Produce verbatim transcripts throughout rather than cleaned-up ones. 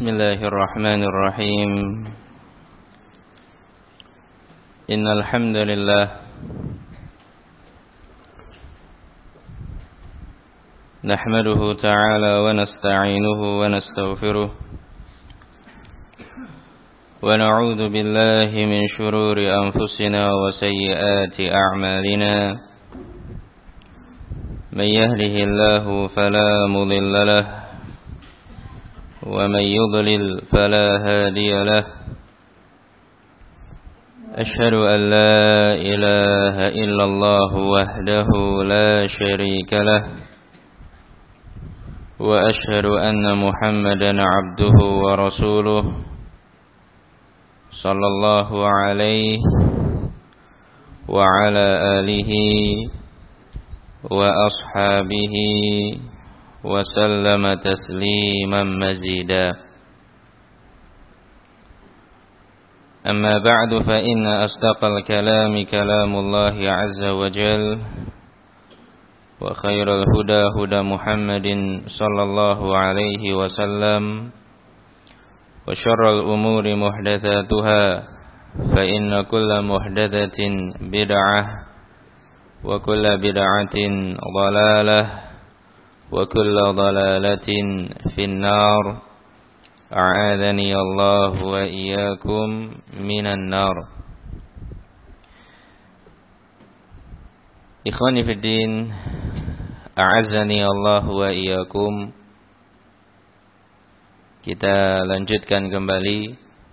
Bismillahirrahmanirrahim. Innal hamdalillah nahmaduhu ta'ala wa nasta'inuhu wa nastaghfiruh wa na'udzu billahi min shururi anfusina wa sayyiati a'malina. Man yahdihillahu fala mudilla lahu wa man yudlil fala hadiya lahu. Ashhadu an la ilaha illallah wahdahu la syarika lahu wa ashhadu anna Muhammadan abduhu wa rasuluh sallallahu alaihi wa ala alihi wa ashabihi wa sallama tasliman mazida. Amma ba'du, fa inna asdaqal kalami kalamullahi azza wa jal wa khairal huda huda Muhammadin sallallahu alaihi wa sallam wa syarral umuri muhdatsatuha fa inna kulla muhdatsatin bid'ah wa kulla bid'atin dhalalah wa kulla dhalalatin finnar. A'adhani Allah wa iyyakum minan nar. Ikhwani fid din, a'azzani Allah wa iyyakum. Kita lanjutkan kembali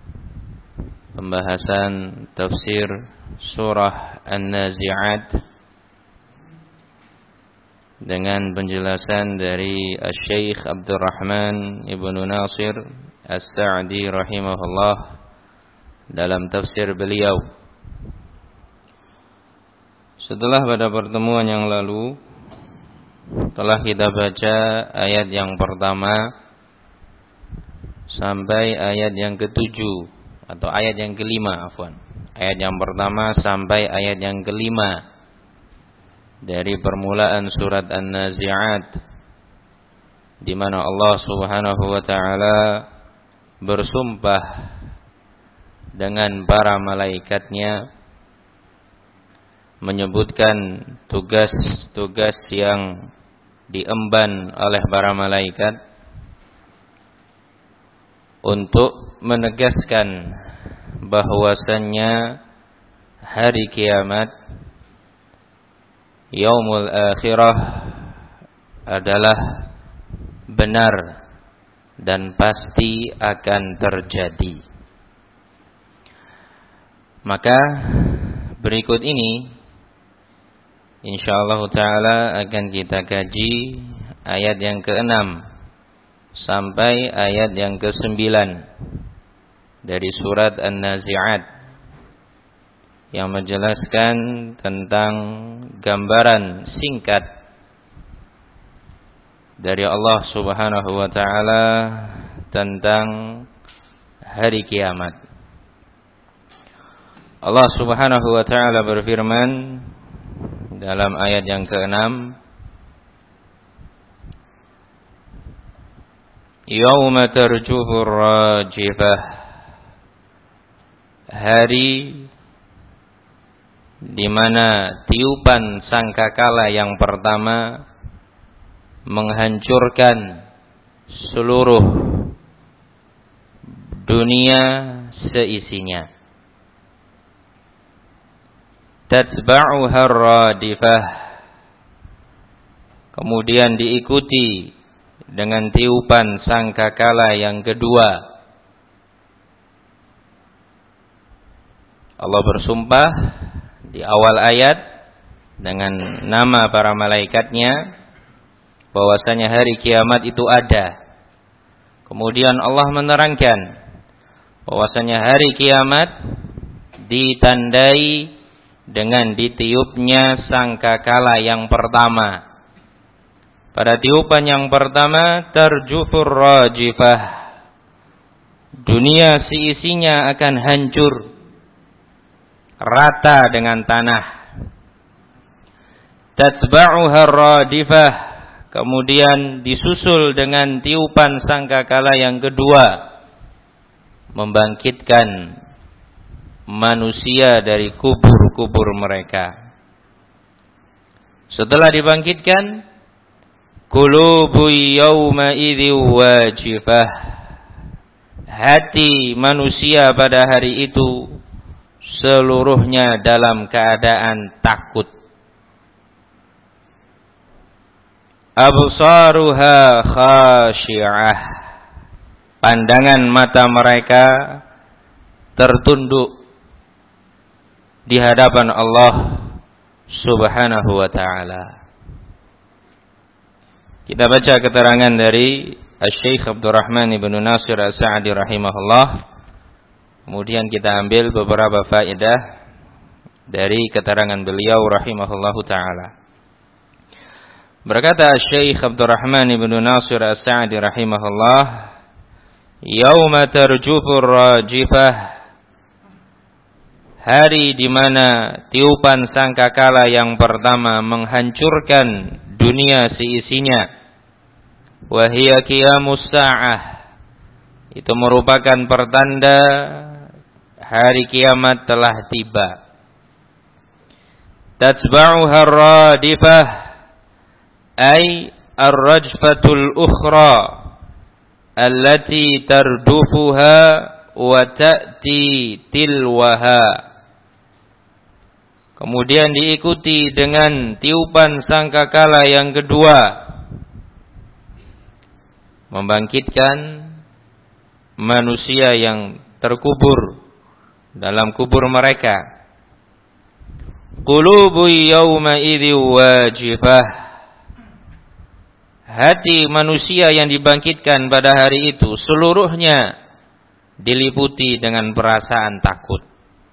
pembahasan tafsir surah An-Nazi'at dengan penjelasan dari Asy-Syaikh Abdurrahman Ibnu Nasir As-Sa'di rahimahullah dalam tafsir beliau. Setelah pada pertemuan yang lalu telah kita baca ayat yang pertama sampai ayat yang ketujuh atau ayat yang kelima, afwan. Ayat yang pertama sampai ayat yang kelima dari permulaan surat An-Nazi'at, di mana Allah Subhanahu wa taala bersumpah dengan para malaikatnya, menyebutkan tugas-tugas yang diemban oleh para malaikat untuk menegaskan bahwasannya hari kiamat, Yaumul Akhirah, adalah benar dan pasti akan terjadi. Maka berikut ini insyaallah ta'ala akan kita kaji ayat yang keenam sampai ayat yang kesembilan dari surat An-Nazi'at, yang menjelaskan tentang gambaran singkat dari Allah Subhanahu wa taala tentang hari kiamat. Allah Subhanahu wa taala berfirman dalam ayat yang keenam, Yauma tarjufur rajifah, hari di mana tiupan sangkakala yang pertama menghancurkan seluruh dunia seisinya. Tatba'uha radifah, kemudian diikuti dengan tiupan sangkakala yang kedua. Allah bersumpah di awal ayat dengan nama para malaikatnya bahwasanya hari kiamat itu ada. Kemudian Allah menerangkan bahwasanya hari kiamat ditandai dengan ditiupnya sangkakala yang pertama. Pada tiupan yang pertama, tarjufur rajifah, dunia seisinya akan hancur rata dengan tanah. Tatba'uha radifah, kemudian disusul dengan tiupan sangkakala yang kedua, membangkitkan manusia dari kubur-kubur mereka. Setelah dibangkitkan, qulubu yawma idzi wajifah, hati manusia pada hari itu seluruhnya dalam keadaan takut. Absaruha khashi'ah, pandangan mata mereka tertunduk di hadapan Allah Subhanahu wa ta'ala. Kita baca keterangan dari Asy-Syaikh Abdurrahman ibn Nasir As-Sa'di rahimahullah. Kemudian kita ambil beberapa faedah dari keterangan beliau rahimahullahu ta'ala. Berkata Asy-Syaikh Abdurrahman ibn Nasir As-Sa'di rahimahullah, yauma tarjufur rajifah, hari di mana tiupan sangkakala yang pertama menghancurkan dunia seisinya. Wa hiya qiyamus sa'ah, itu merupakan pertanda hari kiamat telah tiba. Tatba'uha ar-radifah, ay ar-rajfatul ukhra allati tardufuha wa ta'ti tilwaha. Kemudian diikuti dengan tiupan sangkakala yang kedua, membangkitkan manusia yang terkubur dalam kubur mereka. Qulubu yawma idzi wajifah, hati manusia yang dibangkitkan pada hari itu seluruhnya diliputi dengan perasaan takut.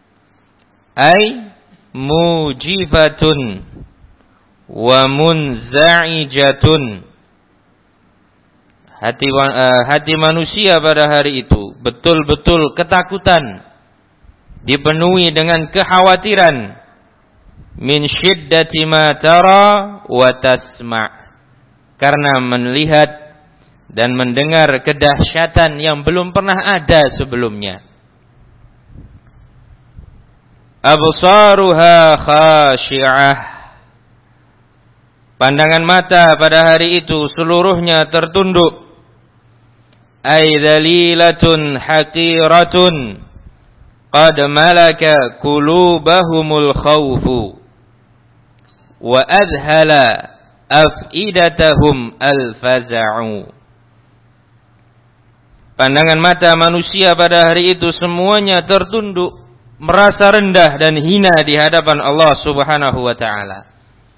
Ai mujibatun wa munza'ijatun, hati uh, hati manusia pada hari itu betul-betul ketakutan, dipenuhi dengan kekhawatiran. Min syiddati ma tara wa tasma', karena melihat dan mendengar kedahsyatan yang belum pernah ada sebelumnya. Absaruha khashi'ah, pandangan mata pada hari itu seluruhnya tertunduk. Ay dhalilatun haqiratun qad malaka qulubahumul khawfu wa adhala afidatahum al-faza'u. Pandangan mata manusia pada hari itu semuanya tertunduk, merasa rendah dan hina di hadapan Allah Subhanahu wa ta'ala.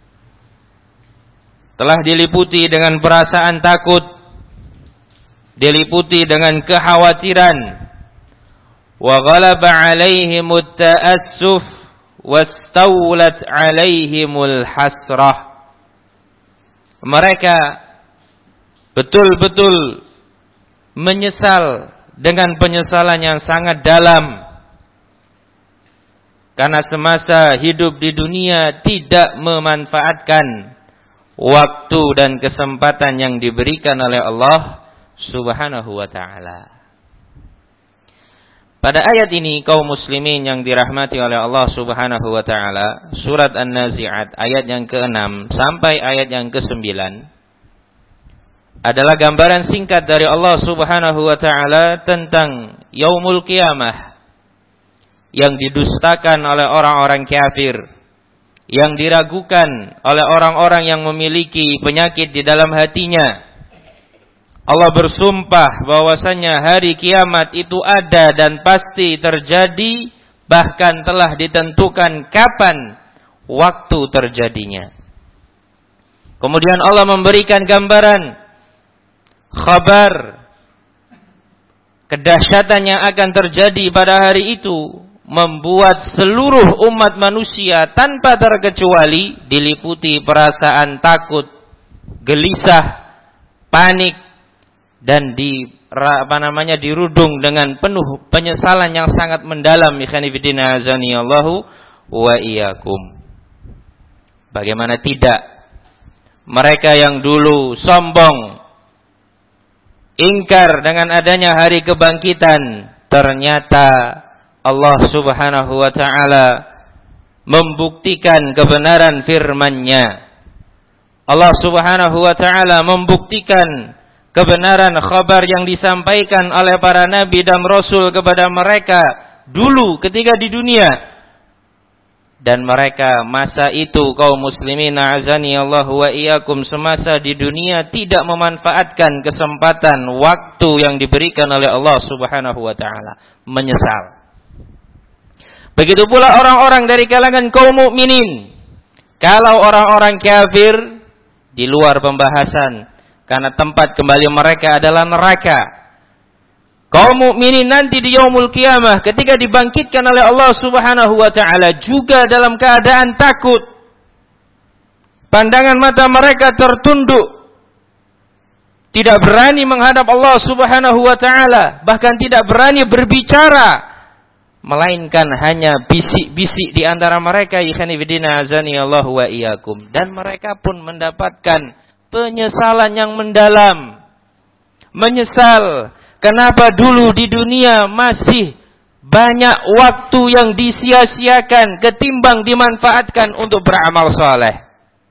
Telah diliputi dengan perasaan takut, diliputi dengan kekhawatiran. Wa ghalaba alaihimut ta'assuf wastawlat alaihimul hasrah. Mereka betul-betul menyesal dengan penyesalan yang sangat dalam, karena semasa hidup di dunia tidak memanfaatkan waktu dan kesempatan yang diberikan oleh Allah Subhanahu wa ta'ala. Pada ayat ini kaum muslimin yang dirahmati oleh Allah Subhanahu wa ta'ala, surat An-Nazi'at ayat yang keenam sampai ayat yang kesembilan adalah gambaran singkat dari Allah Subhanahu wa ta'ala tentang yaumul qiyamah yang didustakan oleh orang-orang kafir, yang diragukan oleh orang-orang yang memiliki penyakit di dalam hatinya. Allah bersumpah bahwasanya hari kiamat itu ada dan pasti terjadi, bahkan telah ditentukan kapan waktu terjadinya. Kemudian Allah memberikan gambaran, khabar kedahsyatan yang akan terjadi pada hari itu, membuat seluruh umat manusia tanpa terkecuali diliputi perasaan takut, gelisah, panik, dan di apa namanya dirudung dengan penuh penyesalan yang sangat mendalam. Ikhwanifidina azanillahu wa iyyakum. Bagaimana tidak, mereka yang dulu sombong, ingkar dengan adanya hari kebangkitan, ternyata Allah Subhanahu wa taala membuktikan kebenaran firman-Nya. Allah Subhanahu wa taala membuktikan kebenaran khabar yang disampaikan oleh para nabi dan rasul kepada mereka dulu ketika di dunia. Dan mereka masa itu kaum muslimin azani Allah wa iyyakum semasa di dunia tidak memanfaatkan kesempatan waktu yang diberikan oleh Allah Subhanahu wa taala, menyesal. Begitu pula orang-orang dari kalangan kaum mukminin. Kalau orang-orang kafir di luar pembahasan, karena tempat kembali mereka adalah neraka. Kaum mukminin nanti di yaumul qiyamah ketika dibangkitkan oleh Allah Subhanahu wa taala juga dalam keadaan takut. Pandangan mata mereka tertunduk. Tidak berani menghadap Allah Subhanahu wa taala, bahkan tidak berani berbicara, melainkan hanya bisik-bisik di antara mereka, ikhwan fillah azani Allah wa iyyakum, dan mereka pun mendapatkan penyesalan yang mendalam. Menyesal kenapa dulu di dunia masih banyak waktu yang disia-siakan ketimbang dimanfaatkan untuk beramal saleh.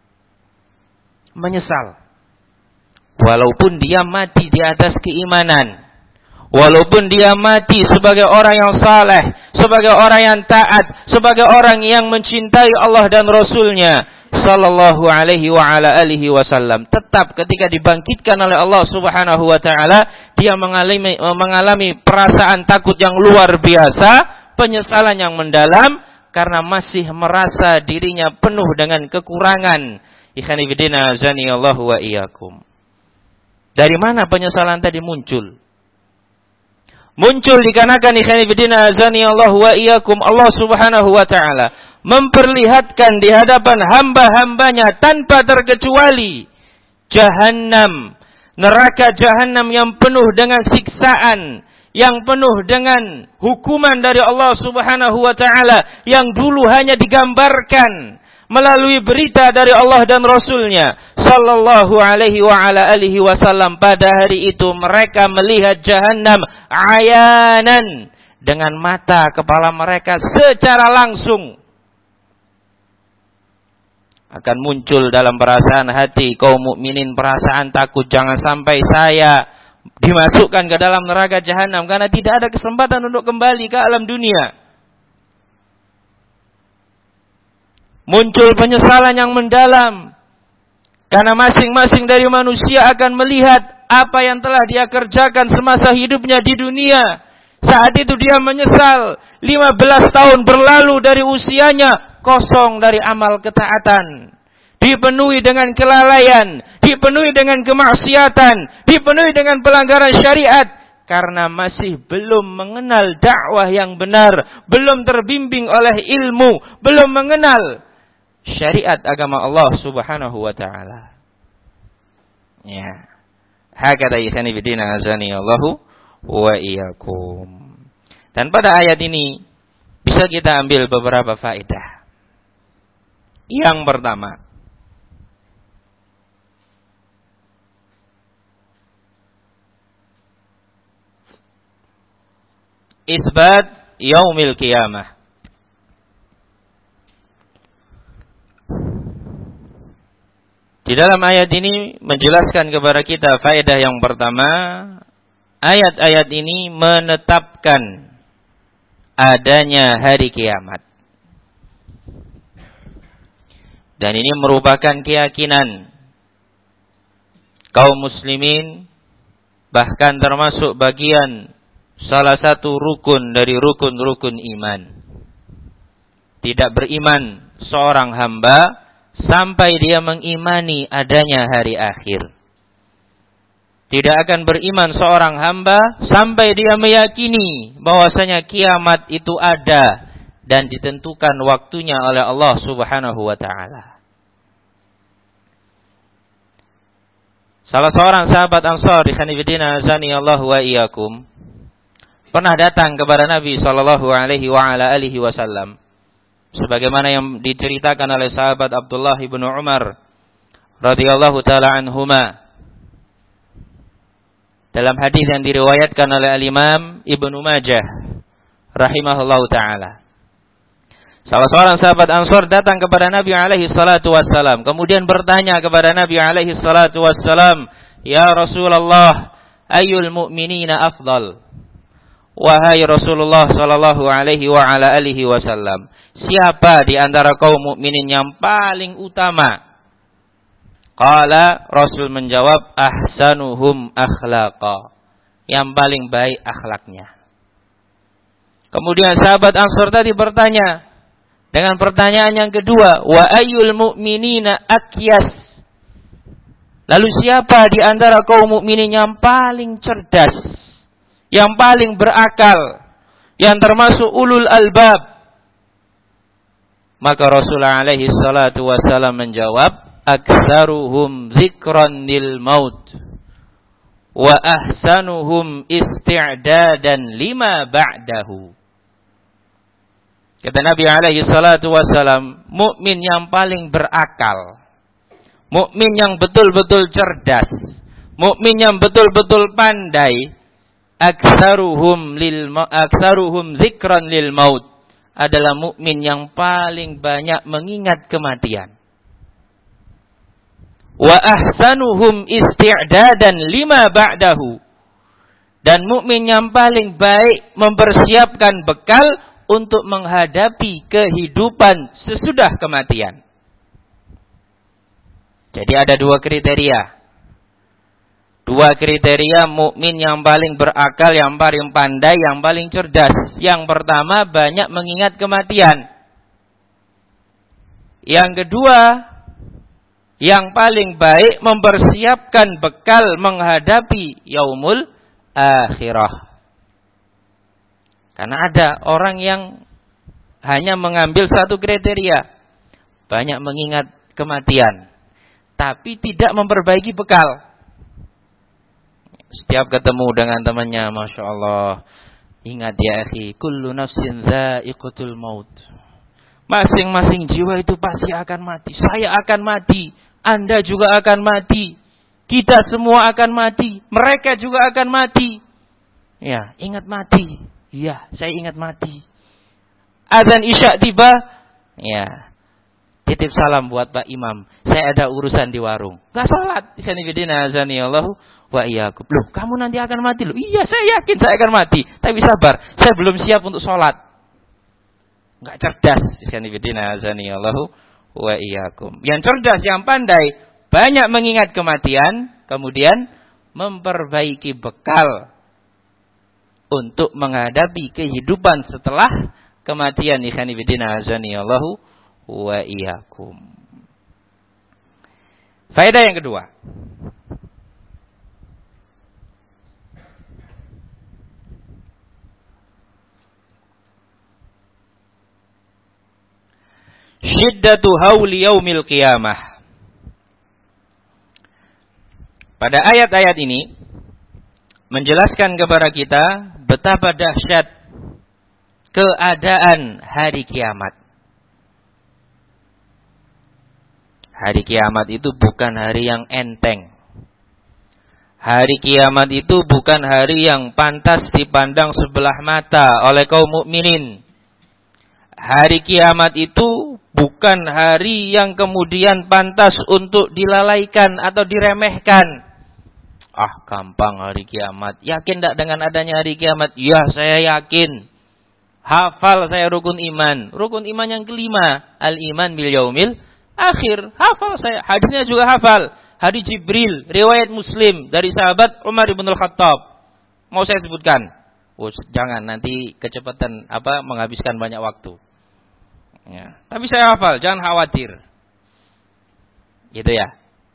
Menyesal. Walaupun dia mati di atas keimanan. Walaupun dia mati sebagai orang yang saleh, sebagai orang yang taat, sebagai orang yang mencintai Allah dan Rasulnya sallallahu alaihi wa ala alihi wasallam, tetap ketika dibangkitkan oleh Allah Subhanahu wa taala, dia mengalami mengalami perasaan takut yang luar biasa, penyesalan yang mendalam karena masih merasa dirinya penuh dengan kekurangan. Ikhwan fillah azani Allah wa iyyakum. Dari mana penyesalan tadi muncul? Muncul dikarenakan ikhwan fillah azani Allah wa iyyakum, Allah Subhanahu wa taala memperlihatkan di hadapan hamba-hambanya tanpa terkecuali Jahannam, neraka Jahannam yang penuh dengan siksaan, yang penuh dengan hukuman dari Allah Subhanahu wa taala, yang dulu hanya digambarkan melalui berita dari Allah dan Rasulnya sallallahu alaihi wa ala alihi wasallam. Pada hari itu mereka melihat Jahannam ayanan dengan mata kepala mereka secara langsung. Akan muncul dalam perasaan hati kaum mukminin perasaan takut, jangan sampai saya dimasukkan ke dalam neraka Jahannam, karena tidak ada kesempatan untuk kembali ke alam dunia. Muncul penyesalan yang mendalam karena masing-masing dari manusia akan melihat apa yang telah dia kerjakan semasa hidupnya di dunia. Saat itu dia menyesal, lima belas tahun berlalu dari usianya, kosong dari amal ketaatan, dipenuhi dengan kelalaian, dipenuhi dengan kemaksiatan, dipenuhi dengan pelanggaran syariat, karena masih belum mengenal dakwah yang benar, belum terbimbing oleh ilmu, belum mengenal syariat agama Allah Subhanahu wa taala. Ya. Hakada ikhwani fillah azani Allahu wa iyyakum. Dan pada ayat ini bisa kita ambil beberapa faedah. Yang pertama, isbat yaumil qiyamah. Di dalam ayat ini menjelaskan kepada kita faedah yang pertama, ayat-ayat ini menetapkan adanya hari kiamat. Dan ini merupakan keyakinan kaum muslimin, bahkan termasuk bagian salah satu rukun dari rukun-rukun iman. Tidak beriman seorang hamba sampai dia mengimani adanya hari akhir. Tidak akan beriman seorang hamba sampai dia meyakini bahwasanya kiamat itu ada dan ditentukan waktunya oleh Allah Subhanahu wa taala. Salah seorang sahabat Ansar, ikhwan fillah azani Allah wa iyyakum, pernah datang kepada Nabi sallallahu alaihi wa ala alihi wasallam, sebagaimana yang diceritakan oleh sahabat Abdullah bin Umar radhiyallahu taala anhuma. dalam hadis yang diriwayatkan oleh Al-Imam Ibnu Majah rahimahullahu taala. Salah seorang sahabat Ansor datang kepada Nabi alaihi salatu wassalam, kemudian bertanya kepada Nabi alaihi salatu wassalam, "Ya Rasulullah, ayyul mu'minina afdal?" Wahai Rasulullah sallallahu alaihi wa ala alihi wasallam, siapa di antara kaum mukminin yang paling utama? Qala, Rasul menjawab, ahsanuhum akhlaqa, yang paling baik akhlaknya. Kemudian sahabat Ansor tadi bertanya dengan pertanyaan yang kedua, wa ayyul mu'minina akyas? Lalu siapa di antara kaum mukminin yang paling cerdas, yang paling berakal, yang termasuk ulul albab? Maka Rasulullah alaihi salatu wasallam menjawab, aktsaruhum dzikran lil maut wa ahsanuhum isti'dadan lima ba'dahu. Kata Nabi alaihi salatu wassalam, mukmin yang paling berakal, mukmin yang betul-betul cerdas, mukmin yang betul-betul pandai, aktsaruhum lil aktsaruhum dzikran lil maut, adalah mukmin yang paling banyak mengingat kematian. Wa ahsanuhum isti'dadan lima ba'dahu, dan mukmin yang paling baik mempersiapkan bekal untuk menghadapi kehidupan sesudah kematian. Jadi ada dua kriteria. Dua kriteria mukmin yang paling berakal, yang paling pandai, yang paling cerdas. Yang pertama, banyak mengingat kematian. Yang kedua, yang paling baik mempersiapkan bekal menghadapi yaumul akhirah. Karena ada orang yang hanya mengambil satu kriteria, banyak mengingat kematian, tapi tidak memperbaiki bekal. Setiap ketemu dengan temannya, Masya Allah, ingat ya akhi, kullu nafsin za'iqatul maut. Masing-masing jiwa itu pasti akan mati. Saya akan mati, Anda juga akan mati, kita semua akan mati, mereka juga akan mati. Ya, ingat mati. Iya, saya ingat mati. Azan Isya tiba, ya, titip salam buat Pak Imam, saya ada urusan di warung. Gak salat. Isanibidina azani Allahu wa iyyakum. Loh, kamu nanti akan mati loh. Iya, saya yakin saya akan mati, tapi sabar, saya belum siap untuk sholat. Gak cerdas. Isanibidina azani Allahu wa iyyakum. Yang cerdas, yang pandai, banyak mengingat kematian, kemudian memperbaiki bekal untuk menghadapi kehidupan setelah kematian. Ikhwani fillah azani Allahu wa iyyakum. Faedah yang kedua. Syiddatu hauli yaumil qiyamah. Pada ayat-ayat ini menjelaskan kepada kita betapa dahsyat keadaan hari kiamat. Hari kiamat itu bukan hari yang enteng. Hari kiamat itu bukan hari yang pantas dipandang sebelah mata oleh kaum mukminin. Hari kiamat itu bukan hari yang kemudian pantas untuk dilalaikan atau diremehkan. Ah, gampang hari kiamat. Yakin tak dengan adanya hari kiamat? Ya, saya yakin. Hafal saya rukun iman. Rukun iman yang kelima, al-iman bil yaumil akhir. Hafal saya. Hadisnya juga hafal. Hadis Jibril, riwayat Muslim dari sahabat Umar bin Al-Khattab. Mau saya sebutkan? Oh, jangan, nanti kecepatan apa menghabiskan banyak waktu. Ya. Tapi saya hafal, jangan khawatir. Gitu ya.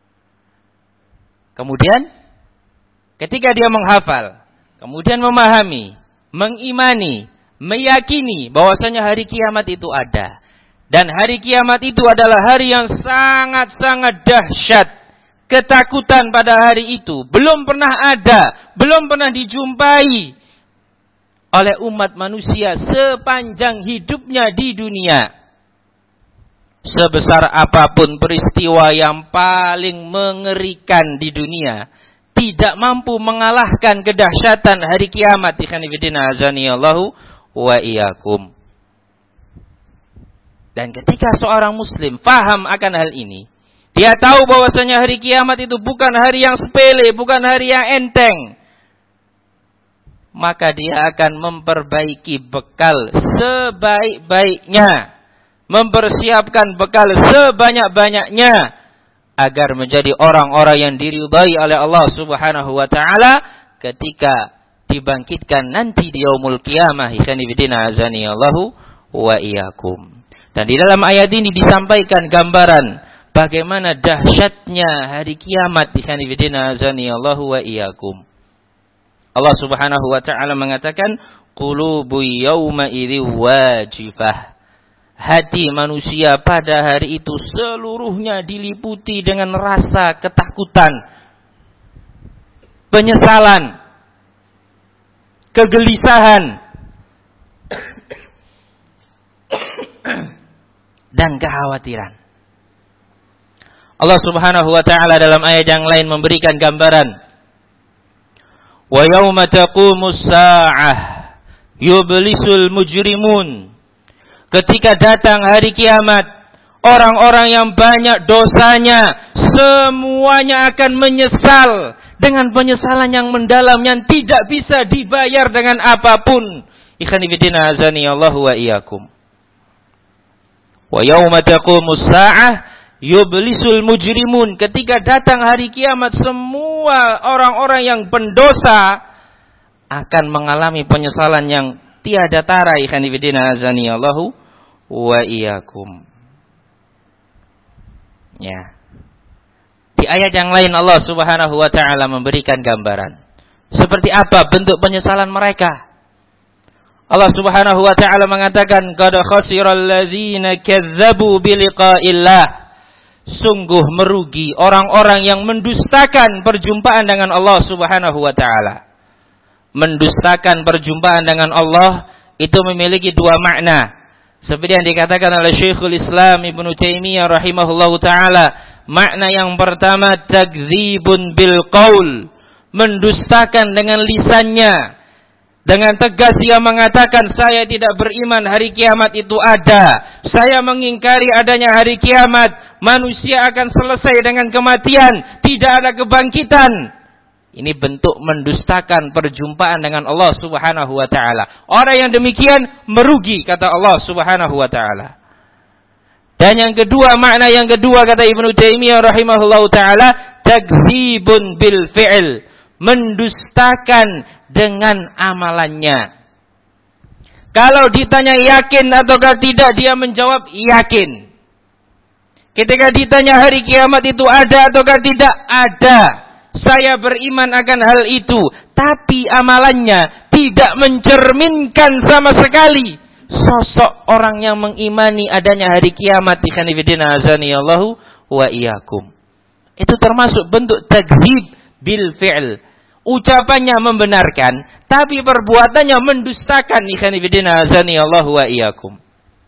Kemudian ketika dia menghafal, kemudian memahami, mengimani, meyakini bahwasanya hari kiamat itu ada. Dan hari kiamat itu adalah hari yang sangat-sangat dahsyat. Ketakutan pada hari itu belum pernah ada, belum pernah dijumpai oleh umat manusia sepanjang hidupnya di dunia. Sebesar apapun peristiwa yang paling mengerikan di dunia, tidak mampu mengalahkan kedahsyatan hari kiamat. Ikhwan fillah azanillahu wa iyyakum. Dan ketika seorang muslim faham akan hal ini, dia tahu bahwasanya hari kiamat itu bukan hari yang sepele, bukan hari yang enteng, maka dia akan memperbaiki bekal sebaik-baiknya, mempersiapkan bekal sebanyak-banyaknya agar menjadi orang-orang yang diridhai oleh Allah Subhanahu wa taala ketika dibangkitkan nanti di yaumul qiyamah. Ikhwan fillah azanillahu wa iyyakum. Dan di dalam ayat ini disampaikan gambaran bagaimana dahsyatnya hari kiamat. Ikhwan fillah azanillahu wa iyyakum. Allah Subhanahu wa taala mengatakan qulubu yauma idzi wajifah. Hati manusia pada hari itu seluruhnya diliputi dengan rasa ketakutan, penyesalan, kegelisahan, dan kekhawatiran. Allah Subhanahu wa taala dalam ayat yang lain memberikan gambaran, wa yauma taqumus saa'ah yublisul mujrimun. Ketika datang hari kiamat, orang-orang yang banyak dosanya semuanya akan menyesal dengan penyesalan yang mendalam yang tidak bisa dibayar dengan apapun. Ikhwan fillah azanillahu wa iyyakum. Wa yauma taqumus saa'ah yublisul mujrimun. Ketika datang hari kiamat, semua orang-orang yang pendosa akan mengalami penyesalan yang tiada tara. Ikhwan fillah azanillahu wa iyyakum. Ya. Di ayat yang lain Allah Subhanahu wa taala memberikan gambaran seperti apa bentuk penyesalan mereka. Allah Subhanahu wa taala mengatakan qad khasiral ladzina kazzabu biliqa'illah. Sungguh merugi orang-orang yang mendustakan perjumpaan dengan Allah Subhanahu wa taala. Mendustakan perjumpaan dengan Allah itu memiliki dua makna. Seperti yang dikatakan oleh Syekhul Islam Ibnu Taimiyah rahimahullahu taala, makna yang pertama takdzibun bil qaul, mendustakan dengan lisannya. Dengan tegas dia mengatakan, saya tidak beriman hari kiamat itu ada. Saya mengingkari adanya hari kiamat. Manusia akan selesai dengan kematian, tidak ada kebangkitan. Ini bentuk mendustakan perjumpaan dengan Allah Subhanahu wa taala. Orang yang demikian merugi, kata Allah Subhanahu wa taala. Dan yang kedua, makna yang kedua kata Ibnu Taimiyah rahimahullahu taala, takdzibun bil fi'l, mendustakan dengan amalannya. Kalau ditanya yakin ataukah tidak, dia menjawab yakin. Ketika ditanya hari kiamat itu ada ataukah tidak, ada. Saya beriman akan hal itu, tapi amalannya tidak mencerminkan sama sekali sosok orang yang mengimani adanya hari kiamat. Ikhwan fillah azanillahu wa iyyakum. Itu termasuk bentuk takdzib bil fi'l. Ucapannya membenarkan, tapi perbuatannya mendustakan. Ikhwan fillah azanillahu wa iyyakum.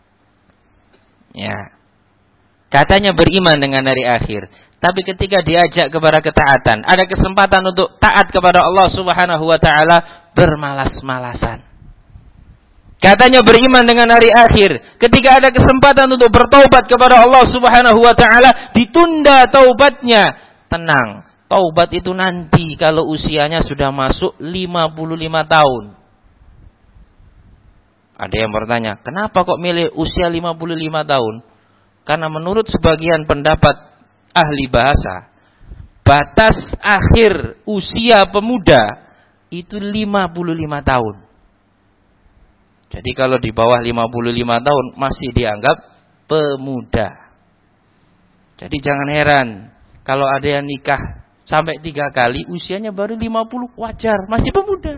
Ya. Katanya beriman dengan hari akhir, tapi ketika diajak kepada ketaatan, ada kesempatan untuk taat kepada Allah Subhanahu wa taala, bermalas-malasan. Katanya beriman dengan hari akhir, ketika ada kesempatan untuk bertaubat kepada Allah Subhanahu wa taala, ditunda taubatnya. Tenang, taubat itu nanti kalau usianya sudah masuk lima puluh lima tahun. Ada yang bertanya, kenapa kok milih usia lima puluh lima tahun? Karena menurut sebagian pendapat ahli bahasa, batas akhir usia pemuda itu lima puluh lima tahun. Jadi kalau di bawah lima puluh lima tahun masih dianggap pemuda. Jadi jangan heran kalau ada yang nikah sampai tiga kali, usianya baru lima puluh, wajar, masih pemuda.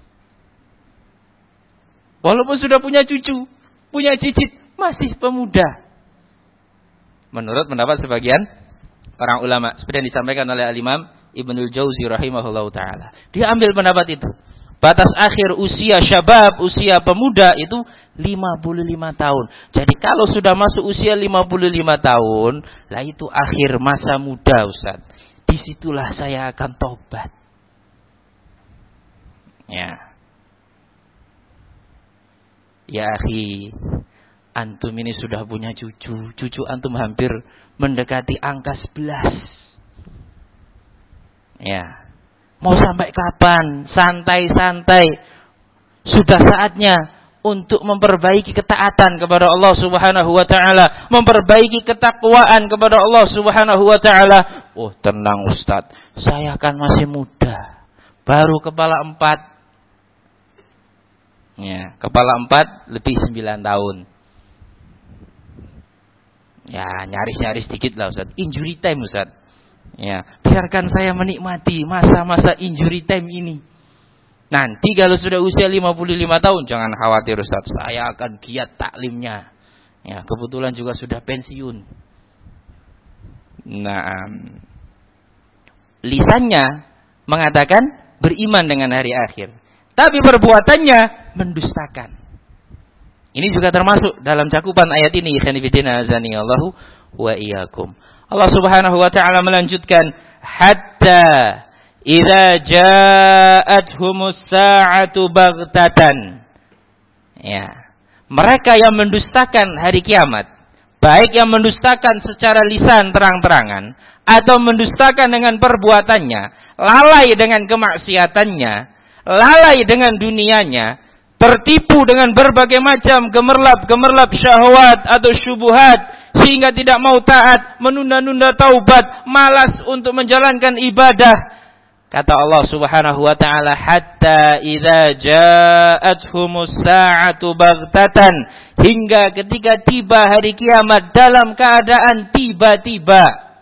Walaupun sudah punya cucu, punya cicit, masih pemuda. Menurut pendapat sebagian orang ulama, seperti yang disampaikan oleh Al-Imam Ibnul Jauzi rahimahullahu taala. Dia ambil pendapat itu. Batas akhir usia syabab, usia pemuda itu lima puluh lima tahun. Jadi kalau sudah masuk usia lima puluh lima tahun, lah itu akhir masa muda, Ustaz. Disitulah saya akan tobat. Ya. Ya akhi, antum ini sudah punya cucu. Cucu antum hampir mendekati angka sebelas. Ya. Mau sampai kapan? Santai-santai. Sudah saatnya untuk memperbaiki ketaatan kepada Allah Subhanahu wa taala, memperbaiki ketakwaan kepada Allah Subhanahu wa taala. Oh, tenang Ustaz, saya kan masih muda. Baru kepala empat. Ya, kepala empat lebih sembilan tahun. Ya, nyaris-nyaris dikit lah Ustaz. Injury time Ustaz. Ya, biarkan saya menikmati masa-masa injury time ini. Nanti kalau sudah usia lima puluh lima tahun, jangan khawatir Ustaz, saya akan giat taklimnya. Ya, kebetulan juga sudah pensiun. Nah, lisannya mengatakan beriman dengan hari akhir, tapi perbuatannya mendustakan. Ini juga termasuk dalam cakupan ayat ini. Khanifidina azani Allahu wa iyyakum. Allah Subhanahu wa taala melanjutkan, hatta idza ja'athumus sa'atu baghtatan. Ya. Mereka yang mendustakan hari kiamat, baik yang mendustakan secara lisan terang-terangan atau mendustakan dengan perbuatannya, lalai dengan kemaksiatannya, lalai dengan dunianya, tertipu dengan berbagai macam gemerlap-gemerlap syahwat atau syubhat sehingga tidak mau taat, menunda-nunda taubat, malas untuk menjalankan ibadah. Kata Allah Subhanahu wa taala, hatta idza ja'athumus sa'atu baghtatan, hingga ketika tiba hari kiamat dalam keadaan tiba-tiba.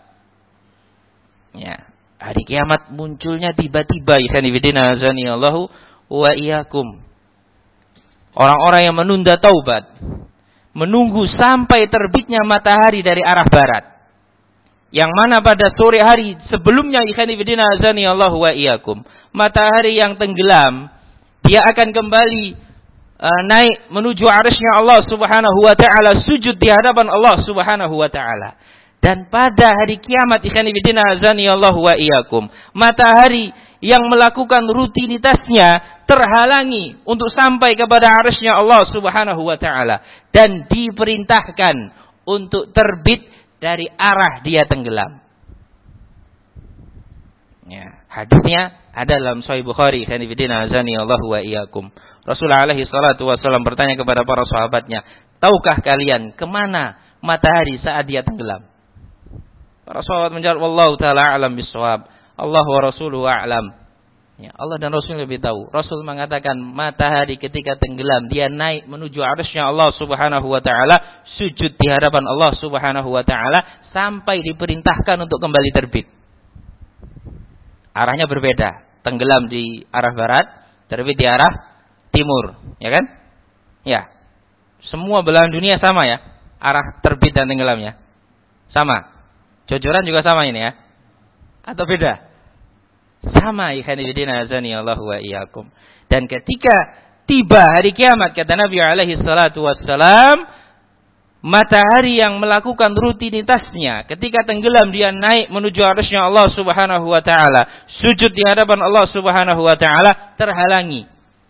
Ya, hari kiamat munculnya tiba-tiba. Ikhwanifidina azani Allahu wa iyyakum. Orang-orang yang menunda taubat, menunggu sampai terbitnya matahari dari arah barat, yang mana pada sore hari sebelumnya, ikhwanifidina azani Allahu wa iyyakum, matahari yang tenggelam, dia akan kembali uh, naik menuju arsy-Nya Allah Subhanahu wa taala, sujud di hadapan Allah Subhanahu wa taala. Dan pada hari kiamat, ikhwanifidina azani Allahu wa iyyakum, matahari yang melakukan rutinitasnya terhalangi untuk sampai kepada arsy-Nya Allah Subhanahu wa taala dan diperintahkan untuk terbit dari arah dia tenggelam. Ya, hadisnya ada dalam Sahih Bukhari. Khanifidina azani Allahu wa iyyakum. Rasulullah alaihi salatu wasallam bertanya kepada para sahabatnya, tahukah kalian kemana matahari saat dia tenggelam? Para sahabat menjawab, wallahu ta'ala a'lam bis-shawab. Allah wa rasuluhu a'lam. Ya, Allah dan Rasul lebih tahu. Rasul mengatakan matahari ketika tenggelam dia naik menuju arsy-Nya Allah Subhanahu wa taala, sujud di hadapan Allah Subhanahu wa taala sampai diperintahkan untuk kembali terbit. Arahnya berbeda. Tenggelam di arah barat, terbit di arah timur, ya kan? Ya. Semua belahan dunia sama ya, arah terbit dan tenggelamnya. Sama. Jojoran juga sama ini ya. Atau beda? Sama, ikhwanifidina azani Allahu wa iyyakum. Dan ketika tiba hari kiamat, kata Nabi alaihi salatu wassalam, matahari yang melakukan rutinitasnya ketika tenggelam dia naik menuju arsy-Nya Allah Subhanahu wa taala, sujud di hadapan Allah Subhanahu wa taala, terhalangi.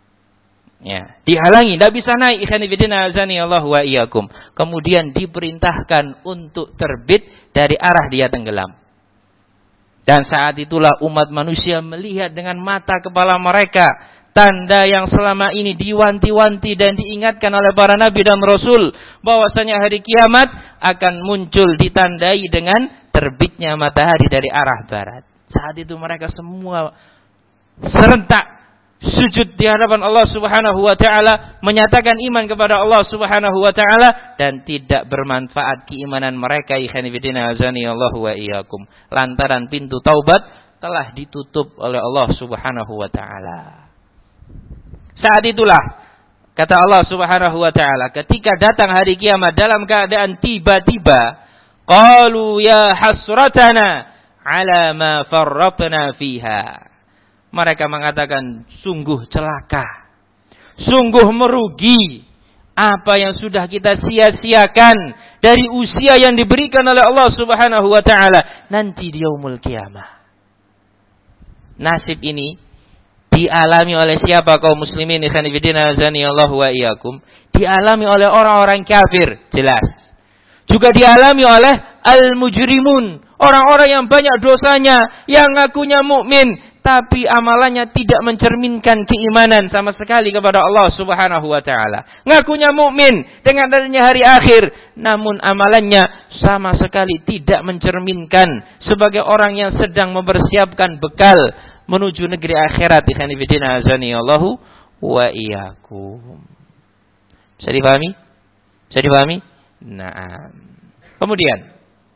Ya, dihalangi, tidak bisa naik, ikhwanifidina azani Allahu wa iyyakum. Kemudian diperintahkan untuk terbit dari arah dia tenggelam. Dan saat itulah umat manusia melihat dengan mata kepala mereka tanda yang selama ini diwanti-wanti dan diingatkan oleh para nabi dan rasul, bahwasanya hari kiamat akan muncul ditandai dengan terbitnya matahari dari arah barat. Saat itu mereka semua serentak sujud di hadapan Allah Subhanahu wa taala, menyatakan iman kepada Allah Subhanahu wa taala, dan tidak bermanfaat keimanan mereka, ikhwanifidina azani Allahu wa iyyakum, lantaran pintu taubat telah ditutup oleh Allah Subhanahu wa taala. Saat itulah kata Allah Subhanahu wa taala, ketika datang hari kiamat dalam keadaan tiba-tiba, qalu ya hasratana ala ma farratna fiha. Mereka mengatakan, sungguh celaka, sungguh merugi apa yang sudah kita sia-siakan dari usia yang diberikan oleh Allah Subhanahu wa taala nanti di yaumul qiyamah. Nasib ini dialami oleh siapa kaum muslimin ikhwan fillah azanillahu wa iyyakum? Dialami oleh orang-orang kafir, jelas. Juga dialami oleh al-mujrimun, orang-orang yang banyak dosanya, yang ngakunya mukmin tapi amalannya tidak mencerminkan keimanan sama sekali kepada Allah Subhanahu wa taala. Ngakunya mukmin dengan adanya hari akhir, namun amalannya sama sekali tidak mencerminkan sebagai orang yang sedang mempersiapkan bekal menuju negeri akhirat. Ikhwan fillah azanillahu wa iyyakum. Bisa dipahami? Bisa dipahami? Nah. Kemudian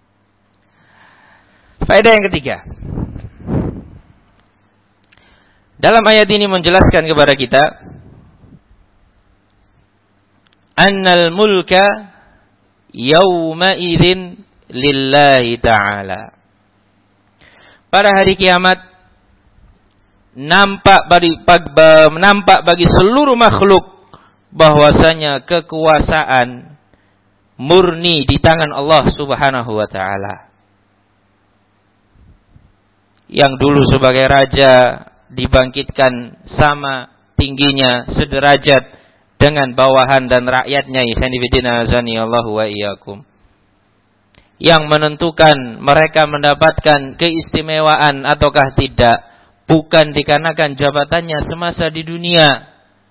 faedah yang ketiga. Dalam ayat ini menjelaskan kepada kita annal mulka yawma idzin lillahi ta'ala. Pada hari kiamat nampak bagi nampak bagi seluruh makhluk bahwasanya kekuasaan murni di tangan Allah Subhanahu wa taala. Yang dulu sebagai raja dibangkitkan sama tingginya sederajat dengan bawahan dan rakyatnya, azanillahu wa iyyakum. Yang menentukan mereka mendapatkan keistimewaan ataukah tidak bukan dikarenakan jabatannya semasa di dunia.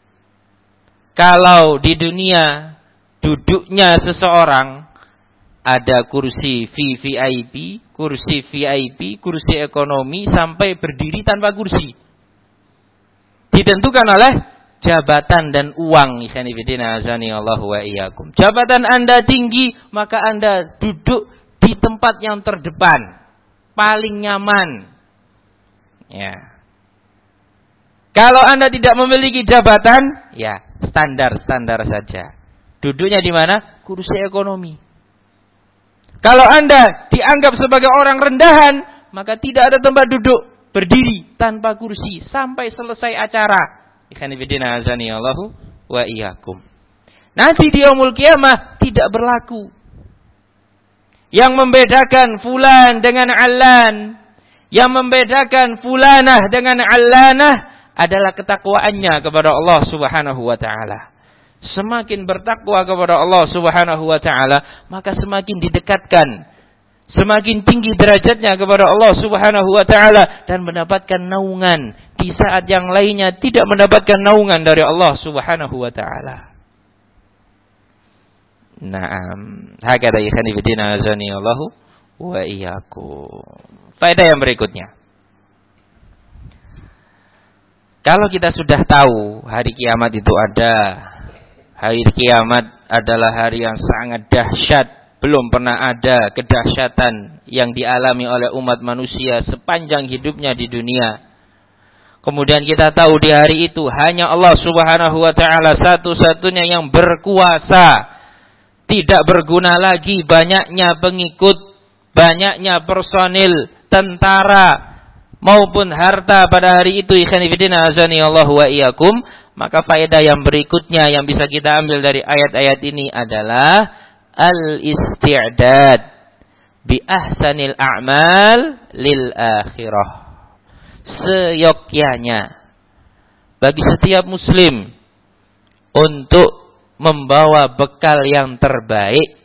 Kalau di dunia duduknya seseorang ada kursi V V I P, kursi V I P, kursi ekonomi sampai berdiri tanpa kursi. Ditentukan oleh jabatan dan uang. Jabatan Anda tinggi, maka Anda duduk di tempat yang terdepan, paling nyaman. Ya. Kalau Anda tidak memiliki jabatan, ya standar-standar saja. Duduknya di mana? Kursi ekonomi. Kalau Anda dianggap sebagai orang rendahan, maka tidak ada tempat duduk, berdiri tanpa kursi sampai selesai acara. Ikhwanifidina azanillahu wa iyyakum. Nanti di yaumul qiyamah tidak berlaku. Yang membedakan fulan dengan allan, yang membedakan fulanah dengan allanah adalah ketakwaannya kepada Allah Subhanahu wa taala. Semakin bertakwa kepada Allah Subhanahu wa taala, maka semakin didekatkan, semakin tinggi derajatnya kepada Allah Subhanahu wa taala dan mendapatkan naungan di saat yang lainnya tidak mendapatkan naungan dari Allah Subhanahu wa taala. Naam, hakada ikhani bidina azani Allahu wa iyyakum. Faedah yang berikutnya. Kalau kita sudah tahu hari kiamat itu ada, hari kiamat adalah hari yang sangat dahsyat, belum pernah ada kedahsyatan yang dialami oleh umat manusia sepanjang hidupnya di dunia. Kemudian kita tahu di hari itu hanya Allah Subhanahu wa taala satu-satunya yang berkuasa. Tidak berguna lagi banyaknya pengikut, banyaknya personil, tentara maupun harta pada hari itu. Ikhwanifidina azani Allah wa iyyakum. Maka faedah yang berikutnya yang bisa kita ambil dari ayat-ayat ini adalah al-isti'dad bi ahsanil a'mal lil akhirah. Seyogyanya bagi setiap muslim untuk membawa bekal yang terbaik,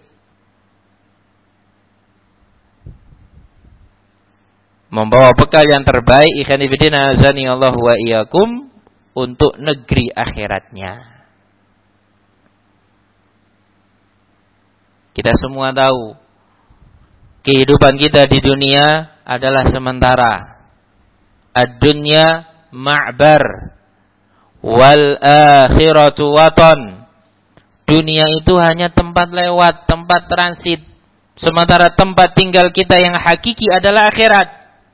membawa bekal yang terbaik ikhwanifidina azani Allah wa iyyakum untuk negeri akhiratnya. Kita semua tahu kehidupan kita di dunia adalah sementara. Ad-dunya ma'bar wal akhiratu watan. Dunia itu hanya tempat lewat, tempat transit. Sementara tempat tinggal kita yang hakiki adalah akhirat.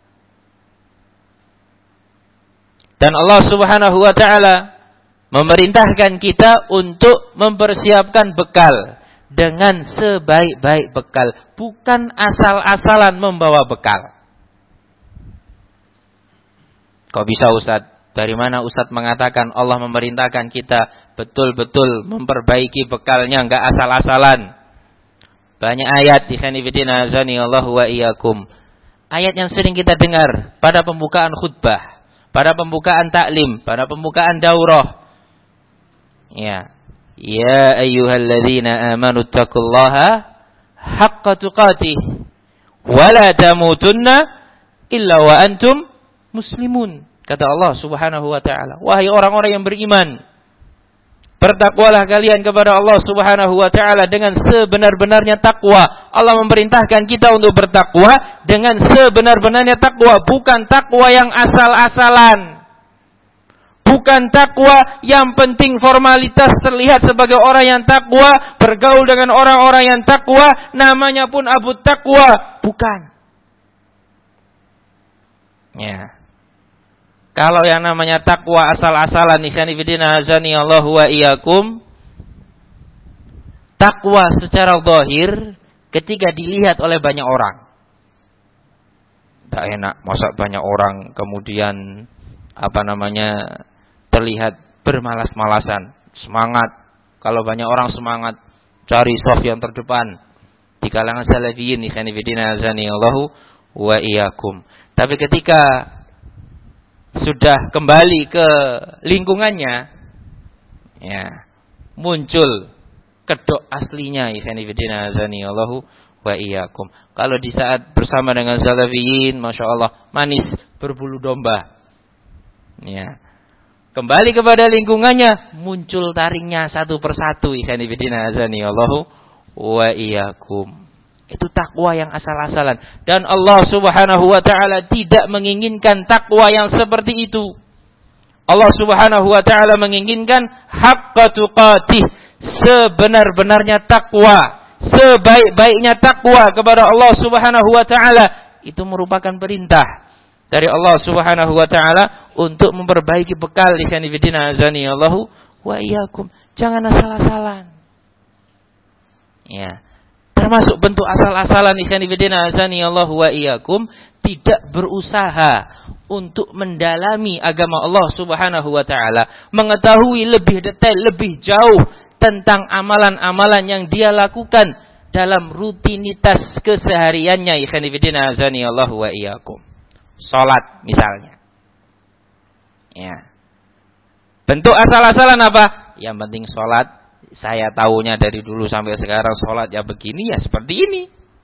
Dan Allah Subhanahu wa taala memerintahkan kita untuk mempersiapkan bekal dengan sebaik-baik bekal, bukan asal-asalan membawa bekal. Kok bisa Ustaz? Dari mana Ustaz mengatakan Allah memerintahkan kita betul-betul memperbaiki bekalnya, enggak asal-asalan? Banyak ayat di sanifidina azani Allah wa iyyakum. Ayat yang sering kita dengar pada pembukaan khutbah. pada pembukaan taklim, pada pembukaan daurah. Ya. Ya ayyuhalladzina amanu taqullaha haqqa tuqatih wa la tamutunna illa wa antum muslimun. Kata Allah Subhanahu wa taala, wahai orang-orang yang beriman, bertakwalah kalian kepada Allah Subhanahu wa taala dengan sebenar-benarnya takwa. Allah memerintahkan kita untuk bertakwa dengan sebenar-benarnya takwa, bukan takwa yang asal-asalan. Bukan takwa yang penting formalitas terlihat sebagai orang yang takwa, bergaul dengan orang-orang yang takwa, namanya pun Abu Takwa. Bukan. Ya. Kalau yang namanya takwa asal-asalan, ikhwan fillah azani Allah wa iyyakum, takwa secara zahir ketika dilihat oleh banyak orang. Tak enak, masa banyak orang kemudian apa namanya terlihat bermalas-malasan, semangat. Kalau banyak orang semangat cari shaf yang terdepan di kalangan salafiyin, ikhwan fillah azani Allah wa iyyakum. Tapi ketika sudah kembali ke lingkungannya, ya, muncul kedok aslinya, ikhwan fillah azani Allah wa iyyakum. Kalau di saat bersama dengan salafiyin, masya Allah, manis berbulu domba. Ya. Kembali kepada lingkungannya, muncul taringnya satu persatu, ikhwan fillah azani Allah wa iyyakum. Itu takwa yang asal-asalan. Dan Allah Subhanahu wa taala tidak menginginkan takwa yang seperti itu. Allah Subhanahu wa taala menginginkan haqqa tuqatih, sebenar-benarnya takwa, sebaik-baiknya takwa kepada Allah Subhanahu wa taala. Itu merupakan perintah dari Allah Subhanahu wa taala untuk memperbaiki bekal ikhwan fillah azani Allah wa iyyakum. Jangan asal-asalan. Ya. Termasuk bentuk asal-asalan ikhwan fillah azani Allah wa iyyakum, tidak berusaha untuk mendalami agama Allah Subhanahu wa taala, mengetahui lebih detail, lebih jauh tentang amalan-amalan yang dia lakukan dalam rutinitas kesehariannya ikhwan fillah azani Allah wa iyyakum. Salat misalnya. Ya. Bentuk asal-asalan apa? Yang penting salat. Saya tahunya dari dulu sampai sekarang sholat ya begini, ya seperti ini.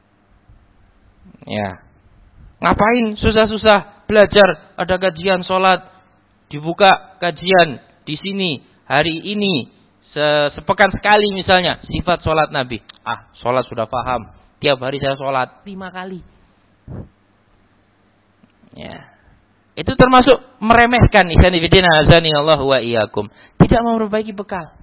Ya. Ngapain susah-susah belajar? Ada kajian sholat, dibuka kajian di sini hari ini sepekan sekali misalnya sifat sholat Nabi. Ah, sholat sudah paham. Tiap hari saya sholat lima kali. Ya. Itu termasuk meremehkan ikhwan fillah azani Allah wa iyyakum. Tidak memperbaiki bekal.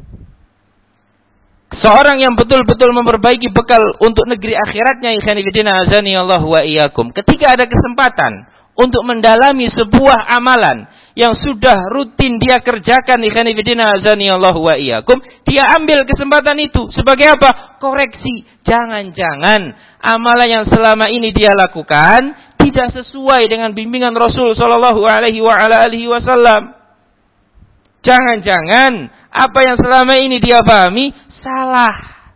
Seorang yang betul-betul memperbaiki bekal untuk negeri akhiratnya, ikhwan fillah azani Allah wa iyyakum, ketika ada kesempatan untuk mendalami sebuah amalan yang sudah rutin dia kerjakan, ikhwan fillah azani Allah wa iyyakum, dia ambil kesempatan itu sebagai apa? Koreksi. Jangan-jangan amalan yang selama ini dia lakukan tidak sesuai dengan bimbingan Rasul sallallahu alaihi wa ala alihi wasallam. Jangan-jangan apa yang selama ini dia pahami salah.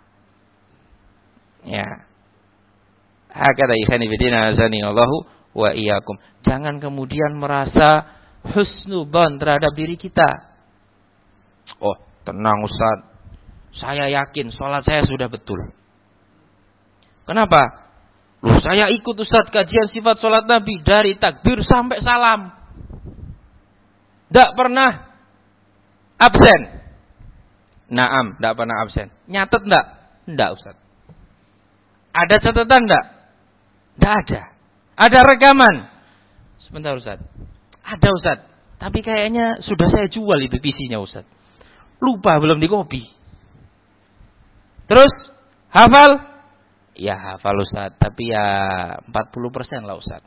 Ya. Hakada ikhwan fillah azani Allahu wa iyyakum. Jangan kemudian merasa husnudzon terhadap diri kita. Oh, tenang Ustaz. Saya yakin salat saya sudah betul. Kenapa? Loh, saya ikut Ustaz kajian sifat salat Nabi dari takbir sampai salam. Tidak pernah absen. Naam, tidak pernah absen. Nyatet enggak? Enggak, Ustaz. Ada catatan enggak? Enggak ada. Ada rekaman? Sebentar, Ustaz. Ada, Ustaz. Tapi kayaknya sudah saya jual itu P C-nya, Ustaz. Lupa, belum dikopi. Terus, hafal? Ya, hafal, Ustaz. Tapi ya empat puluh persen lah, Ustaz.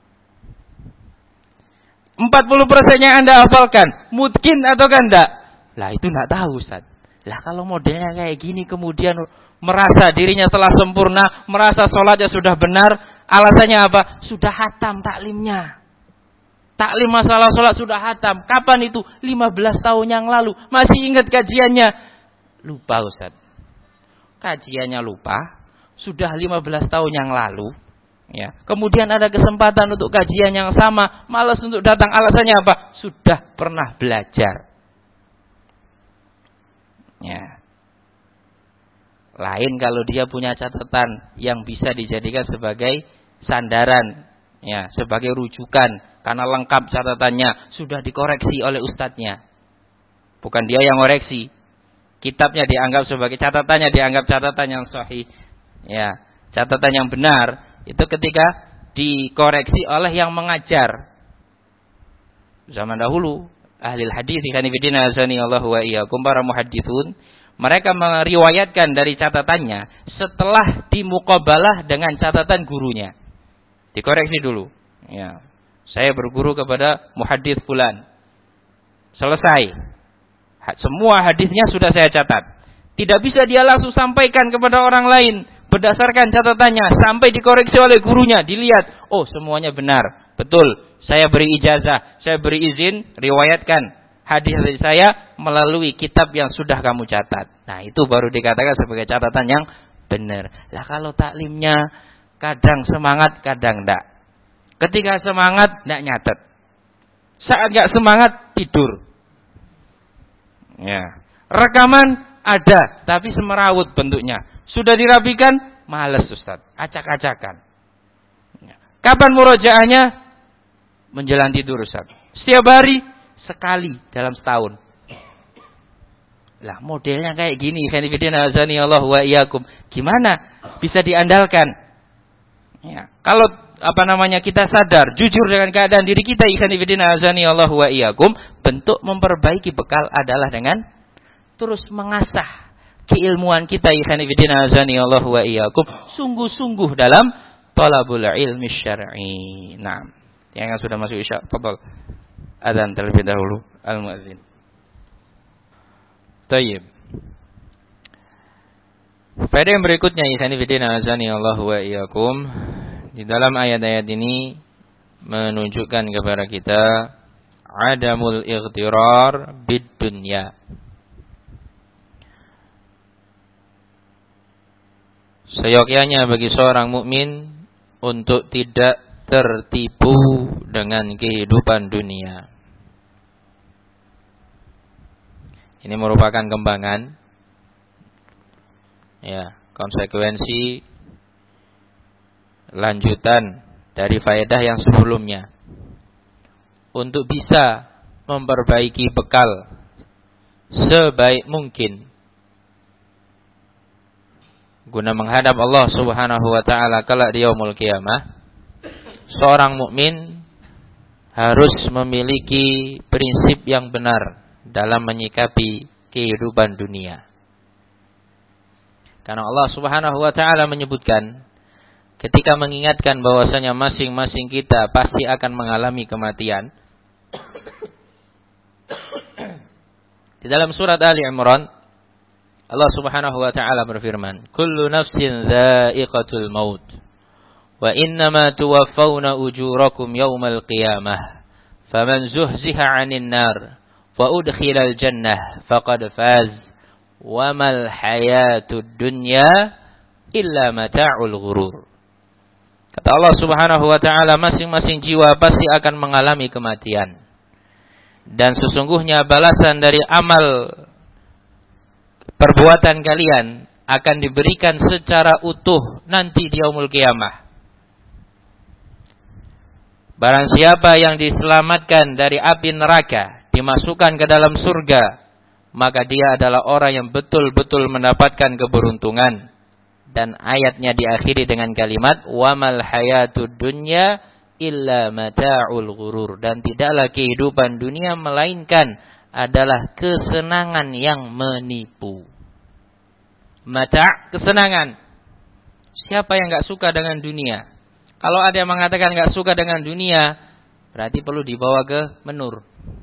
empat puluh persen yang Anda hafalkan, mungkin atau kan enggak? Lah, itu enggak tahu, Ustaz. Lah kalau modelnya kayak gini kemudian merasa dirinya telah sempurna, merasa sholatnya sudah benar, alasannya apa? Sudah hatam taklimnya. Taklim masalah sholat sudah hatam. Kapan itu? lima belas tahun yang lalu. Masih ingat kajiannya? Lupa, Ustaz. Kajiannya lupa. Sudah lima belas tahun yang lalu. Ya. Kemudian ada kesempatan untuk kajian yang sama, malas untuk datang. Alasannya apa? Sudah pernah belajar. Ya. Lain kalau dia punya catatan yang bisa dijadikan sebagai sandaran, ya, sebagai rujukan karena lengkap catatannya, sudah dikoreksi oleh ustadznya. Bukan dia yang koreksi. Kitabnya dianggap sebagai catatannya dianggap catatan yang sahih. Ya, catatan yang benar itu ketika dikoreksi oleh yang mengajar. Zaman dahulu ahli hadis ikhwanifidina azanillahu wa iyyakum para muhadditsun, mereka meriwayatkan dari catatannya setelah dimuqabalah dengan catatan gurunya. Dikoreksi dulu. Ya. Saya berguru kepada muhaddits fulan. Selesai. Semua hadisnya sudah saya catat. Tidak bisa dia langsung sampaikan kepada orang lain berdasarkan catatannya sampai dikoreksi oleh gurunya, dilihat, oh semuanya benar, betul. Saya beri ijazah, saya beri izin, riwayatkan hadis dari saya melalui kitab yang sudah kamu catat. Nah, itu baru dikatakan sebagai catatan yang benar. Lah kalau taklimnya kadang semangat, kadang enggak. Ketika semangat enggak nyatet. Saat enggak semangat tidur. Ya. Rekaman ada, tapi semerawut bentuknya. Sudah dirapikan, males Ustaz, acak-acakan. Ya. Kapan murojaahnya? Menjelang tidur Ustaz. Setiap hari sekali dalam setahun. Lah modelnya kayak gini, khanifidina azanillahu wa iyyakum. Gimana bisa diandalkan? Ya. Kalau apa namanya kita sadar, jujur dengan keadaan diri kita, khanifidina azanillahu wa iyyakum, bentuk memperbaiki bekal adalah dengan terus mengasah keilmuan kita, khanifidina azanillahu wa iyyakum, sungguh-sungguh dalam talabul ilmi syar'i. Nah, yang sudah masuk isya, fadhal. Adzan terlebih dahulu al-muadzin. Tayyib. Faedah yang berikutnya, khanifidina azanillahu wa iyyakum, di dalam ayat-ayat ini menunjukkan kepada kita adamul ightirar bid dunya. Seyogyanya bagi seorang mukmin untuk tidak tertipu dengan kehidupan dunia. Ini merupakan kembangan, ya, konsekuensi lanjutan dari faedah yang sebelumnya. Untuk bisa memperbaiki bekal sebaik mungkin guna menghadap Allah Subhanahu wa taala kelak di yaumul qiyamah, seorang mukmin harus memiliki prinsip yang benar dalam menyikapi kehidupan dunia. Karena Allah Subhanahu wa taala menyebutkan ketika mengingatkan bahwasanya masing-masing kita pasti akan mengalami kematian. Di dalam surat Ali Imran, Allah Subhanahu wa taala berfirman, "Kullu nafsin dha'iqatul maut, wa innama tuwaffawna ujurakum yawmal qiyamah, faman zuhziha 'anil nar, fa udkhilal jannah faqad faz, wa mal hayatud dunya illa mata'ul ghurur." Kata Allah Subhanahu wa taala, masing-masing jiwa pasti akan mengalami kematian. Dan sesungguhnya balasan dari amal perbuatan kalian akan diberikan secara utuh nanti di yaumul qiyamah. Barang siapa yang diselamatkan dari api neraka, dimasukkan ke dalam surga, maka dia adalah orang yang betul-betul mendapatkan keberuntungan. Dan ayatnya diakhiri dengan kalimat wamal hayatud dunya illa mata'ul ghurur, dan tidaklah kehidupan dunia melainkan adalah kesenangan yang menipu. Mata' kesenangan. Siapa yang enggak suka dengan dunia? Kalau ada yang mengatakan enggak suka dengan dunia, berarti perlu dibawa ke Menur.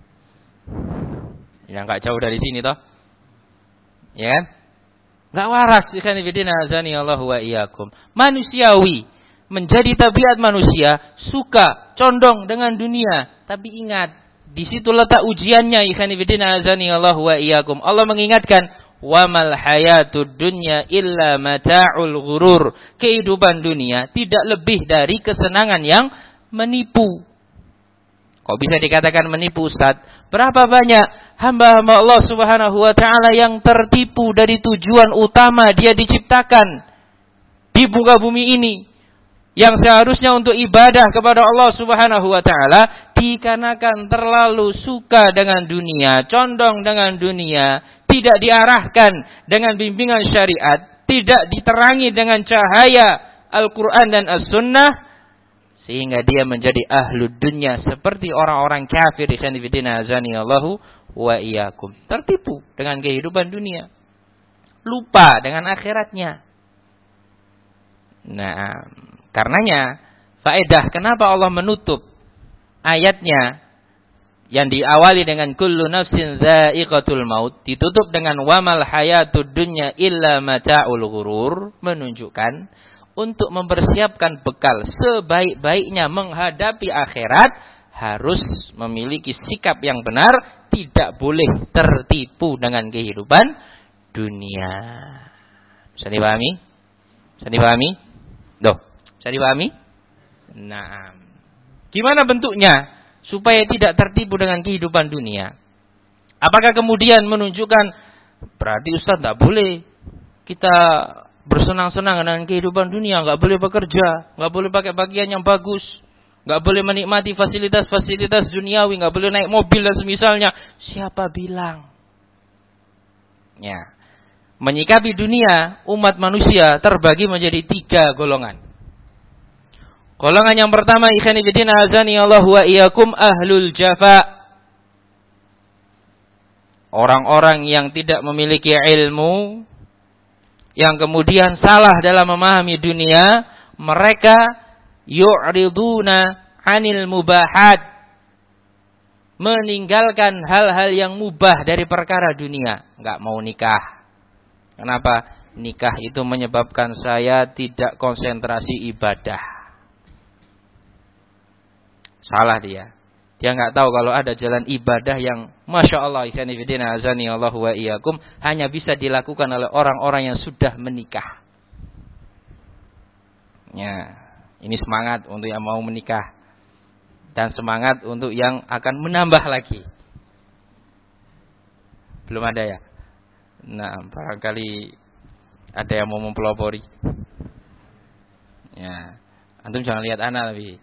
Yang enggak jauh dari sini toh. Ya kan? Enggak waras, ikhwanifidina azanillahu wa iyyakum. Manusiawi, menjadi tabiat manusia suka condong dengan dunia, tapi ingat, di situ letak ujiannya, ikhwanifidina azanillahu wa iyyakum. Allah mengingatkan, wa mal hayatud dunya illa mata'ul ghurur. Kehidupan dunia tidak lebih dari kesenangan yang menipu. Kok bisa dikatakan menipu, Ustaz? Berapa banyak hamba-hamba Allah Subhanahu wa taala yang tertipu dari tujuan utama dia diciptakan di muka bumi ini, yang seharusnya untuk ibadah kepada Allah Subhanahu wa taala, dikarenakan terlalu suka dengan dunia, condong dengan dunia, tidak diarahkan dengan bimbingan syariat, tidak diterangi dengan cahaya Al-Quran dan As-Sunnah, sehingga dia menjadi ahlu dunya seperti orang-orang kafir. Ikhwanifidina azani Allahu wa iyyakum. Tertipu dengan kehidupan dunia, lupa dengan akhiratnya. Nah, karenanya faedah kenapa Allah menutup ayatnya yang diawali dengan kullu nafsin za'iqatul maut, ditutup dengan wamal hayatud dunya illa mata'ul ghurur, menunjukkan untuk mempersiapkan bekal sebaik-baiknya menghadapi akhirat harus memiliki sikap yang benar, tidak boleh tertipu dengan kehidupan dunia. Bisa dipahami? Bisa dipahami? Duh, bisa dipahami? Nah, gimana bentuknya supaya tidak tertipu dengan kehidupan dunia? Apakah kemudian menunjukkan berarti Ustaz tidak boleh kita bersenang-senang dengan kehidupan dunia, nggak boleh bekerja, nggak boleh pakai pakaian yang bagus, nggak boleh menikmati fasilitas-fasilitas duniawi, nggak boleh naik mobil dan semisalnya? Siapa bilang? Ya. Menyikapi dunia, umat manusia terbagi menjadi tiga golongan. Golongan yang pertama, ikhwani fillah azani Allah wa iyyakum, ahlul jafa. Orang-orang yang tidak memiliki ilmu, yang kemudian salah dalam memahami dunia, mereka yu'riduna 'anil mubahat, meninggalkan hal-hal yang mubah dari perkara dunia, enggak mau nikah. Kenapa? Nikah itu menyebabkan saya tidak konsentrasi ibadah. Salah dia. Dia nggak tahu kalau ada jalan ibadah yang Masya Allah, ikhwani fillah azani Allah wa iyyakum, hanya bisa dilakukan oleh orang-orang yang sudah menikah. Ya, ini semangat untuk yang mau menikah. Dan semangat untuk yang akan menambah lagi. Belum ada ya? Nah, barangkali ada yang mau mempelopori. Ya, antum jangan lihat anak tapi.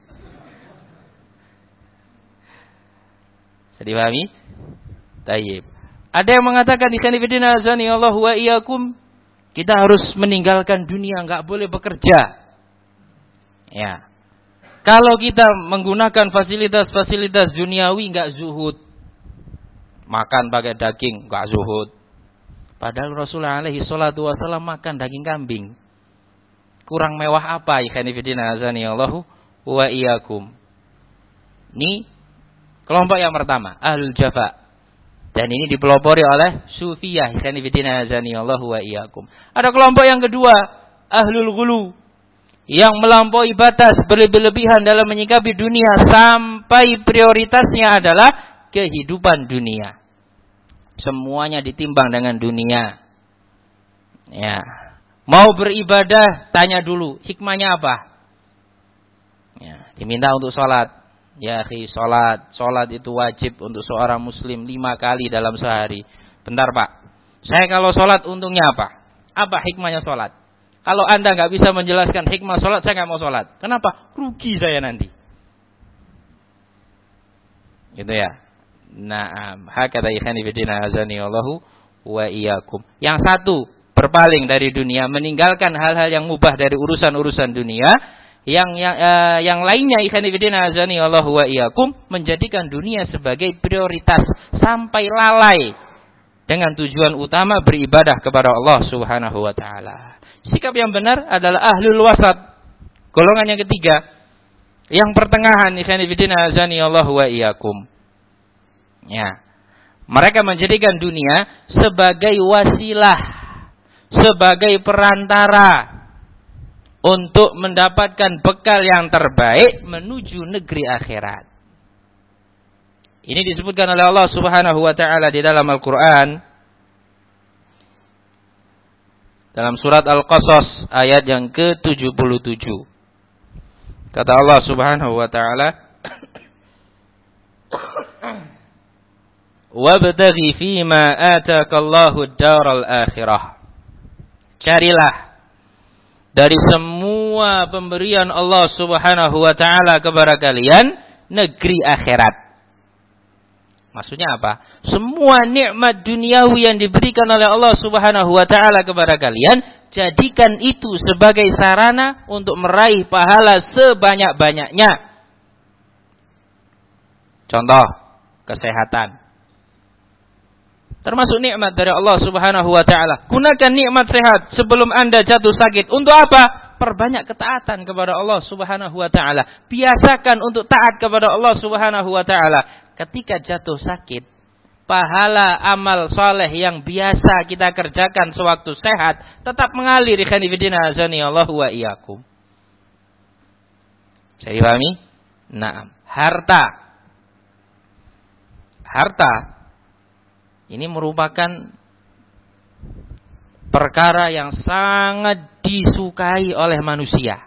Bisa dipahami? Tayyib. Ada yang mengatakan di sini bidina azani Allah wa iyyakum, kita harus meninggalkan dunia, enggak boleh bekerja. Ya. Kalau kita menggunakan fasilitas-fasilitas duniawi enggak zuhud. Makan pakai daging enggak zuhud. Padahal Rasulullah alaihi salatu wasallam makan daging kambing. Kurang mewah apa ikhwani fillah azani Allahu wa iyyakum. Ini kelompok yang pertama, ahlul jafa. Dan ini dipelopori oleh sufiyah ikhwani fillah azani Allahu wa iyyakum. Ada kelompok yang kedua, ahlul ghulu, yang melampaui batas, berlebihan dalam menyikapi dunia sampai prioritasnya adalah kehidupan dunia. Semuanya ditimbang dengan dunia. Ya. Mau beribadah, tanya dulu, hikmahnya apa? Ya, diminta untuk sholat. Ya, akhi, sholat. Sholat itu wajib untuk seorang muslim lima kali dalam sehari. Bentar, Pak. Saya kalau sholat untungnya apa? Apa hikmahnya sholat? Kalau Anda nggak bisa menjelaskan hikmah sholat, saya nggak mau sholat. Kenapa? Rugi saya nanti. Gitu ya. Na'am, hakata ikhani fillah azani Allahu wa iyyakum. Yang satu, berpaling dari dunia, meninggalkan hal-hal yang mubah dari urusan-urusan dunia. Yang yang, uh, yang lainnya ikhani fillah azani Allahu wa iyyakum, menjadikan dunia sebagai prioritas sampai lalai dengan tujuan utama beribadah kepada Allah Subhanahu wa taala. Sikap yang benar adalah ahlul wasat. Golongan yang ketiga, yang pertengahan ikhani fillah azani Allahu wa iyyakum. Ya. Mereka menjadikan dunia sebagai wasilah, sebagai perantara untuk mendapatkan bekal yang terbaik menuju negeri akhirat. Ini disebutkan oleh Allah Subhanahu wa taala di dalam Al-Qur'an. dalam surat Al-Qasas ayat yang ke tujuh puluh tujuh. Kata Allah Subhanahu wa taala, "Wabtaghi fima ataakallahu ad-daral akhirah." Carilah dari semua pemberian Allah Subhanahu wa taala kepada kalian negeri akhirat. Maksudnya apa? Semua nikmat duniawi yang diberikan oleh Allah Subhanahu wa taala kepada kalian, jadikan itu sebagai sarana untuk meraih pahala sebanyak-banyaknya. Contoh, kesehatan. Termasuk nikmat dari Allah Subhanahu wa taala. Gunakan nikmat sehat sebelum Anda jatuh sakit. Untuk apa? Perbanyak ketaatan kepada Allah Subhanahu wa taala. Biasakan untuk taat kepada Allah Subhanahu wa taala. Ketika jatuh sakit, pahala amal soleh yang biasa kita kerjakan sewaktu sehat tetap mengalir. Ikhwan fillah azani Allah wa iyyakum. Bisa dipahami? Nah, harta. Harta ini merupakan perkara yang sangat disukai oleh manusia.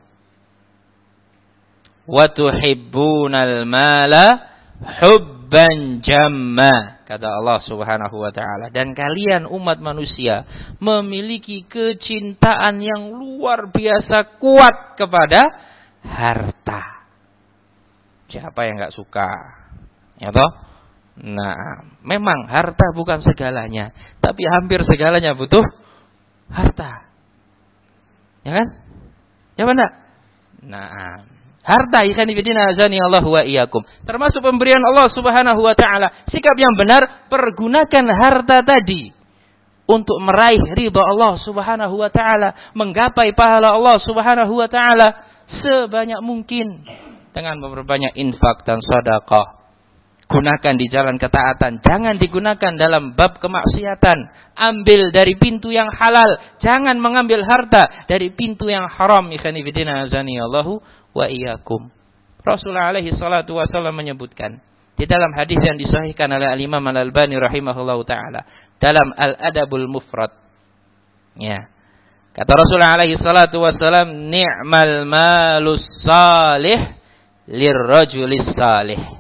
Wa tuhibbunal mala hubban jamma, kata Allah Subhanahu wa taala. Dan kalian umat manusia memiliki kecintaan yang luar biasa kuat kepada harta. Siapa yang enggak suka? Ya toh? Nah, memang harta bukan segalanya, tapi hampir segalanya butuh harta. Ya kan? Ya benar? Nah, harta ikhwan fillah azani Allah wa iyyakum. Termasuk pemberian Allah Subhanahu wa taala. Sikap yang benar, pergunakan harta tadi untuk meraih ridha Allah Subhanahu wa taala, menggapai pahala Allah Subhanahu wa taala sebanyak mungkin dengan memperbanyak infak dan sedekah. Gunakan di jalan ketaatan, jangan digunakan dalam bab kemaksiatan. Ambil dari pintu yang halal, jangan mengambil harta dari pintu yang haram. Ikhwan fillah azani Allah wa iyyakum. Rasulullah alaihi salatu wasallam menyebutkan di dalam hadis yang disahihkan oleh Al-Imam Al-Albani rahimahullahu taala dalam Al-Adabul Mufrad. Ya. Kata Rasulullah alaihi salatu wasallam, "Ni'mal malus salih lirrajulis salih."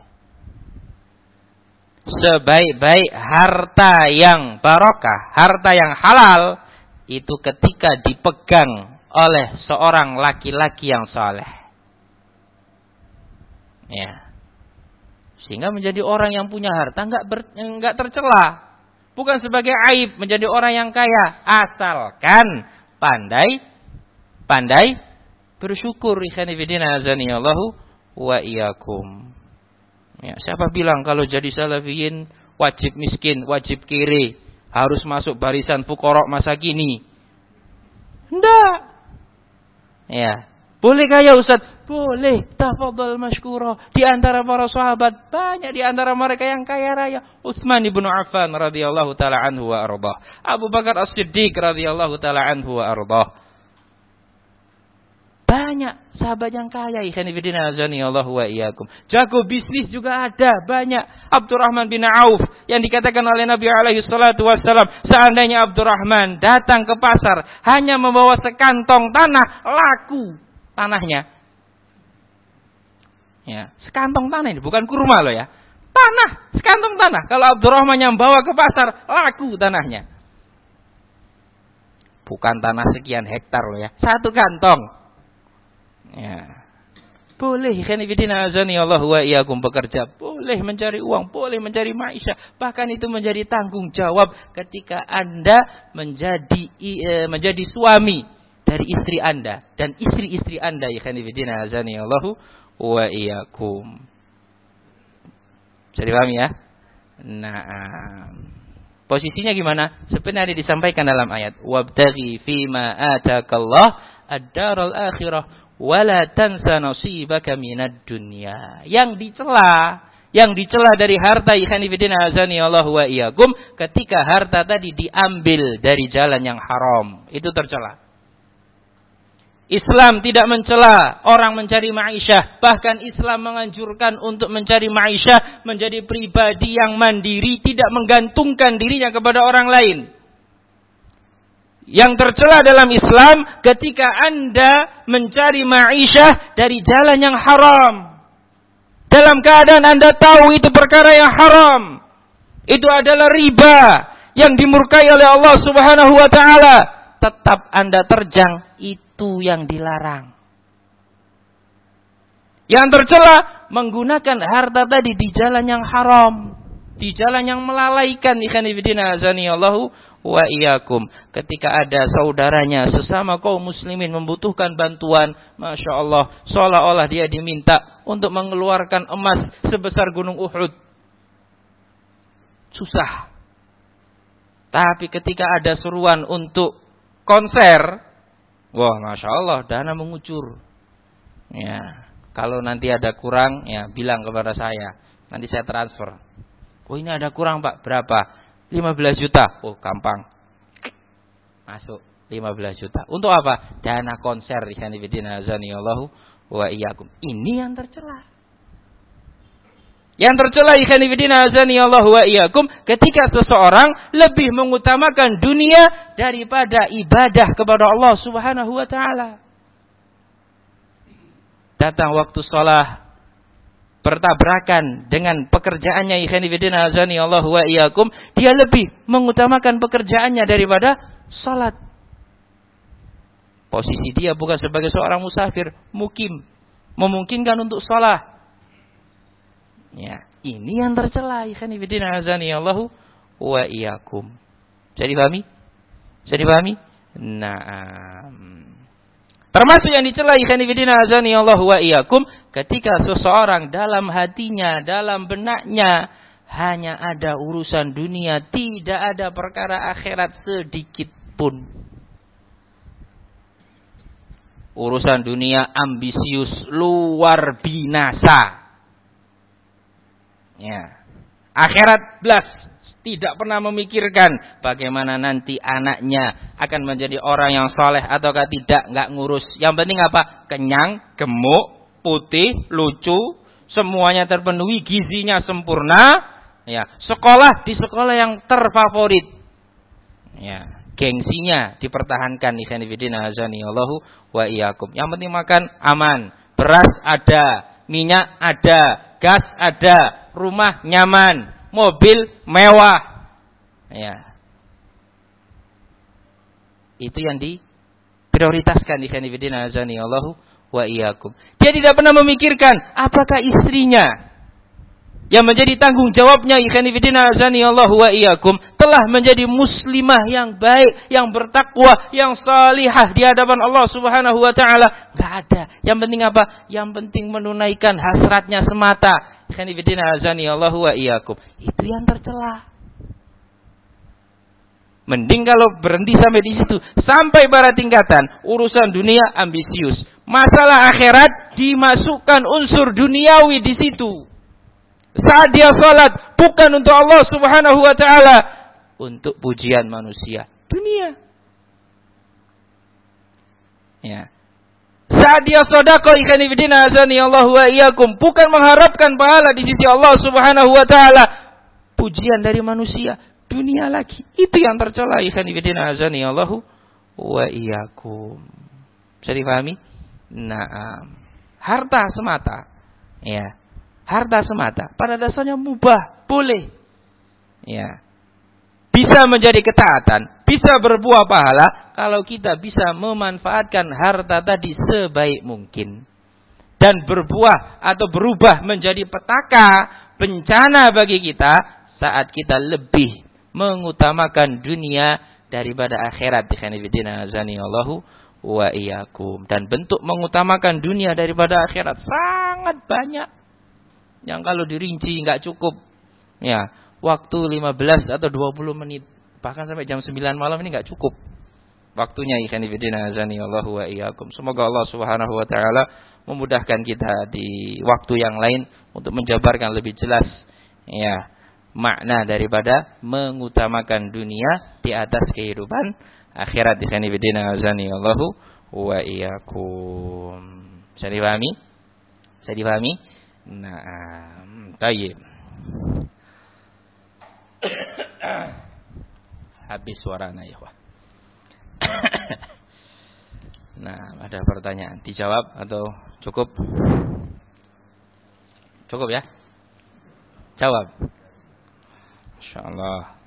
Sebaik-baik harta yang barokah, harta yang halal itu ketika dipegang oleh seorang laki-laki yang saleh. Ya. Sehingga menjadi orang yang punya harta enggak ber, enggak tercela. Bukan sebagai aib menjadi orang yang kaya, asalkan pandai pandai bersyukur. Ikhwan fillah azanillahu wa iyyakum. Ya, siapa bilang kalau jadi salafiyin wajib miskin, wajib kiri, harus masuk barisan fuqara masa kini? Enggak. Ya. Boleh kaya Ustaz? Boleh. Tafadhal masykura. Di antara para sahabat banyak di antara mereka yang kaya raya. Utsman ibn Affan radhiyallahu taala anhu wa ardhah. Abu Bakar As-Siddiq radhiyallahu taala anhu wa ardhah. Banyak sahabat yang kaya. Ikhwan fillah azani Allah wa iyyakum. Jago bisnis juga ada banyak. Abdurrahman bin Auf yang dikatakan oleh Nabi alaihi salatu wassalam, seandainya Abdurrahman datang ke pasar hanya membawa sekantong tanah, laku tanahnya. Ya, sekantong tanah ini bukan kurma loh ya. Tanah, sekantong tanah. Kalau Abdurrahman yang bawa ke pasar, laku tanahnya. Bukan tanah sekian hektar loh ya. Satu kantong. Ya. Boleh ikhwan fillah azani Allah wa iyyakum bekerja, boleh mencari uang, boleh mencari maisha, bahkan itu menjadi tanggung jawab ketika Anda menjadi menjadi suami dari istri Anda dan istri-istri Anda. Ikhwan fillah azani Allah wa iyyakum. Bisa dipahami ya? Nah, posisinya gimana? Sebenarnya disampaikan dalam ayat, wabtaghi fima atakallah ad-daral akhirah wala tansa nasibaka minad dunya. Yang dicela, yang dicela dari harta ikhwan fillah azani Allah wa iyyakum, ketika harta tadi diambil dari jalan yang haram, itu tercela. Islam tidak mencela orang mencari ma'isyah, bahkan Islam menganjurkan untuk mencari ma'isyah menjadi pribadi yang mandiri, tidak menggantungkan dirinya kepada orang lain. Yang tercela dalam Islam ketika Anda mencari ma'isyah dari jalan yang haram. Dalam keadaan Anda tahu itu perkara yang haram. Itu adalah riba yang dimurkai oleh Allah Subhanahu wa taala. Tetap Anda terjang, itu yang dilarang. Yang tercela menggunakan harta tadi di jalan yang haram, di jalan yang melalaikan. Ikhwan fillah azani Allahu wa iyyakum. Ketika ada saudaranya sesama kaum muslimin membutuhkan bantuan, Masya Allah, seolah-olah dia diminta untuk mengeluarkan emas sebesar gunung Uhud. Susah. Tapi ketika ada seruan untuk konser, wah Masya Allah, dana mengucur. Ya, kalau nanti ada kurang, ya bilang kepada saya, nanti saya transfer. Oh ini ada kurang Pak, berapa? lima belas juta. Oh, gampang. Masuk lima belas juta. Untuk apa? Dana konser. Allahu wa iyyakum. Ini yang tercela. Yang tercela Allahu wa iyyakum ketika seseorang lebih mengutamakan dunia daripada ibadah kepada Allah Subhanahu wa taala. Datang waktu shalah bertabrakan dengan pekerjaannya, Allahu wa iyyakum, dia lebih mengutamakan pekerjaannya daripada salat. Posisi dia bukan sebagai seorang musafir, mukim, memungkinkan untuk salat. Ya, ini yang tercela, Allahu wa iyyakum. Bisa dipahami? Bisa dipahami? Naam. Termasuk yang dicela Allahu wa iyyakum ketika seseorang dalam hatinya, dalam benaknya hanya ada urusan dunia, tidak ada perkara akhirat sedikit pun. Urusan dunia ambisius luar binasa. Ya. Akhirat belas. Tidak pernah memikirkan bagaimana nanti anaknya akan menjadi orang yang soleh ataukah tidak, nggak ngurus. Yang penting apa? Kenyang, gemuk, putih, lucu, semuanya terpenuhi, gizinya sempurna. Ya, sekolah di sekolah yang terfavorit. Ya, gengsinya dipertahankan. Allahu wa iyyakum. Yang penting makan aman, beras ada, minyak ada, gas ada, rumah nyaman, mobil mewah. Ya. Itu yang diprioritaskan di Allahu wa iyyakum. Dia tidak pernah memikirkan apakah istrinya yang menjadi tanggung jawabnya Allahu wa iyyakum telah menjadi muslimah yang baik, yang bertakwa, yang salihah di hadapan Allah Subhanahu wa taala. Enggak ada. Yang penting apa? Yang penting menunaikan hasratnya semata. Allahu wa iyyakum. Itu yang tercela. Mending kalau berhenti sampai di situ, sampai pada tingkatan urusan dunia ambisius, masalah akhirat dimasukkan unsur duniawi di situ. Saat dia salat bukan untuk Allah Subhanahu wa taala, untuk pujian manusia, dunia. Ya. Saat dia sedekah Allahu wa iyyakum, bukan mengharapkan pahala di sisi Allah Subhanahu wa taala, pujian dari manusia, dunia lagi. Itu yang tercela Allahu wa iyyakum. Bisa dipahami? Nah, harta semata. Ya. Harta semata pada dasarnya mubah, boleh. Ya. Bisa menjadi ketaatan, bisa berbuah pahala kalau kita bisa memanfaatkan harta tadi sebaik mungkin. Dan berbuah atau berubah menjadi petaka bencana bagi kita saat kita lebih mengutamakan dunia daripada akhirat. Allahu wa iyyakum. Dan bentuk mengutamakan dunia daripada akhirat sangat banyak. Yang kalau dirinci nggak cukup. Ya, waktu lima belas atau dua puluh menit, bahkan sampai jam sembilan malam ini nggak cukup waktunya. Allahu wa iyyakum. Semoga Allah Subhanahu wa taala memudahkan kita di waktu yang lain untuk menjabarkan lebih jelas ya makna daripada mengutamakan dunia di atas kehidupan akhirat. Allahu wa iyyakum. Bisa dipahami? Bisa dipahami? Nah, tayyib. Habis suaranya ya, Nah, ada pertanyaan, dijawab atau cukup? Cukup ya? Jawab. Insyaallah.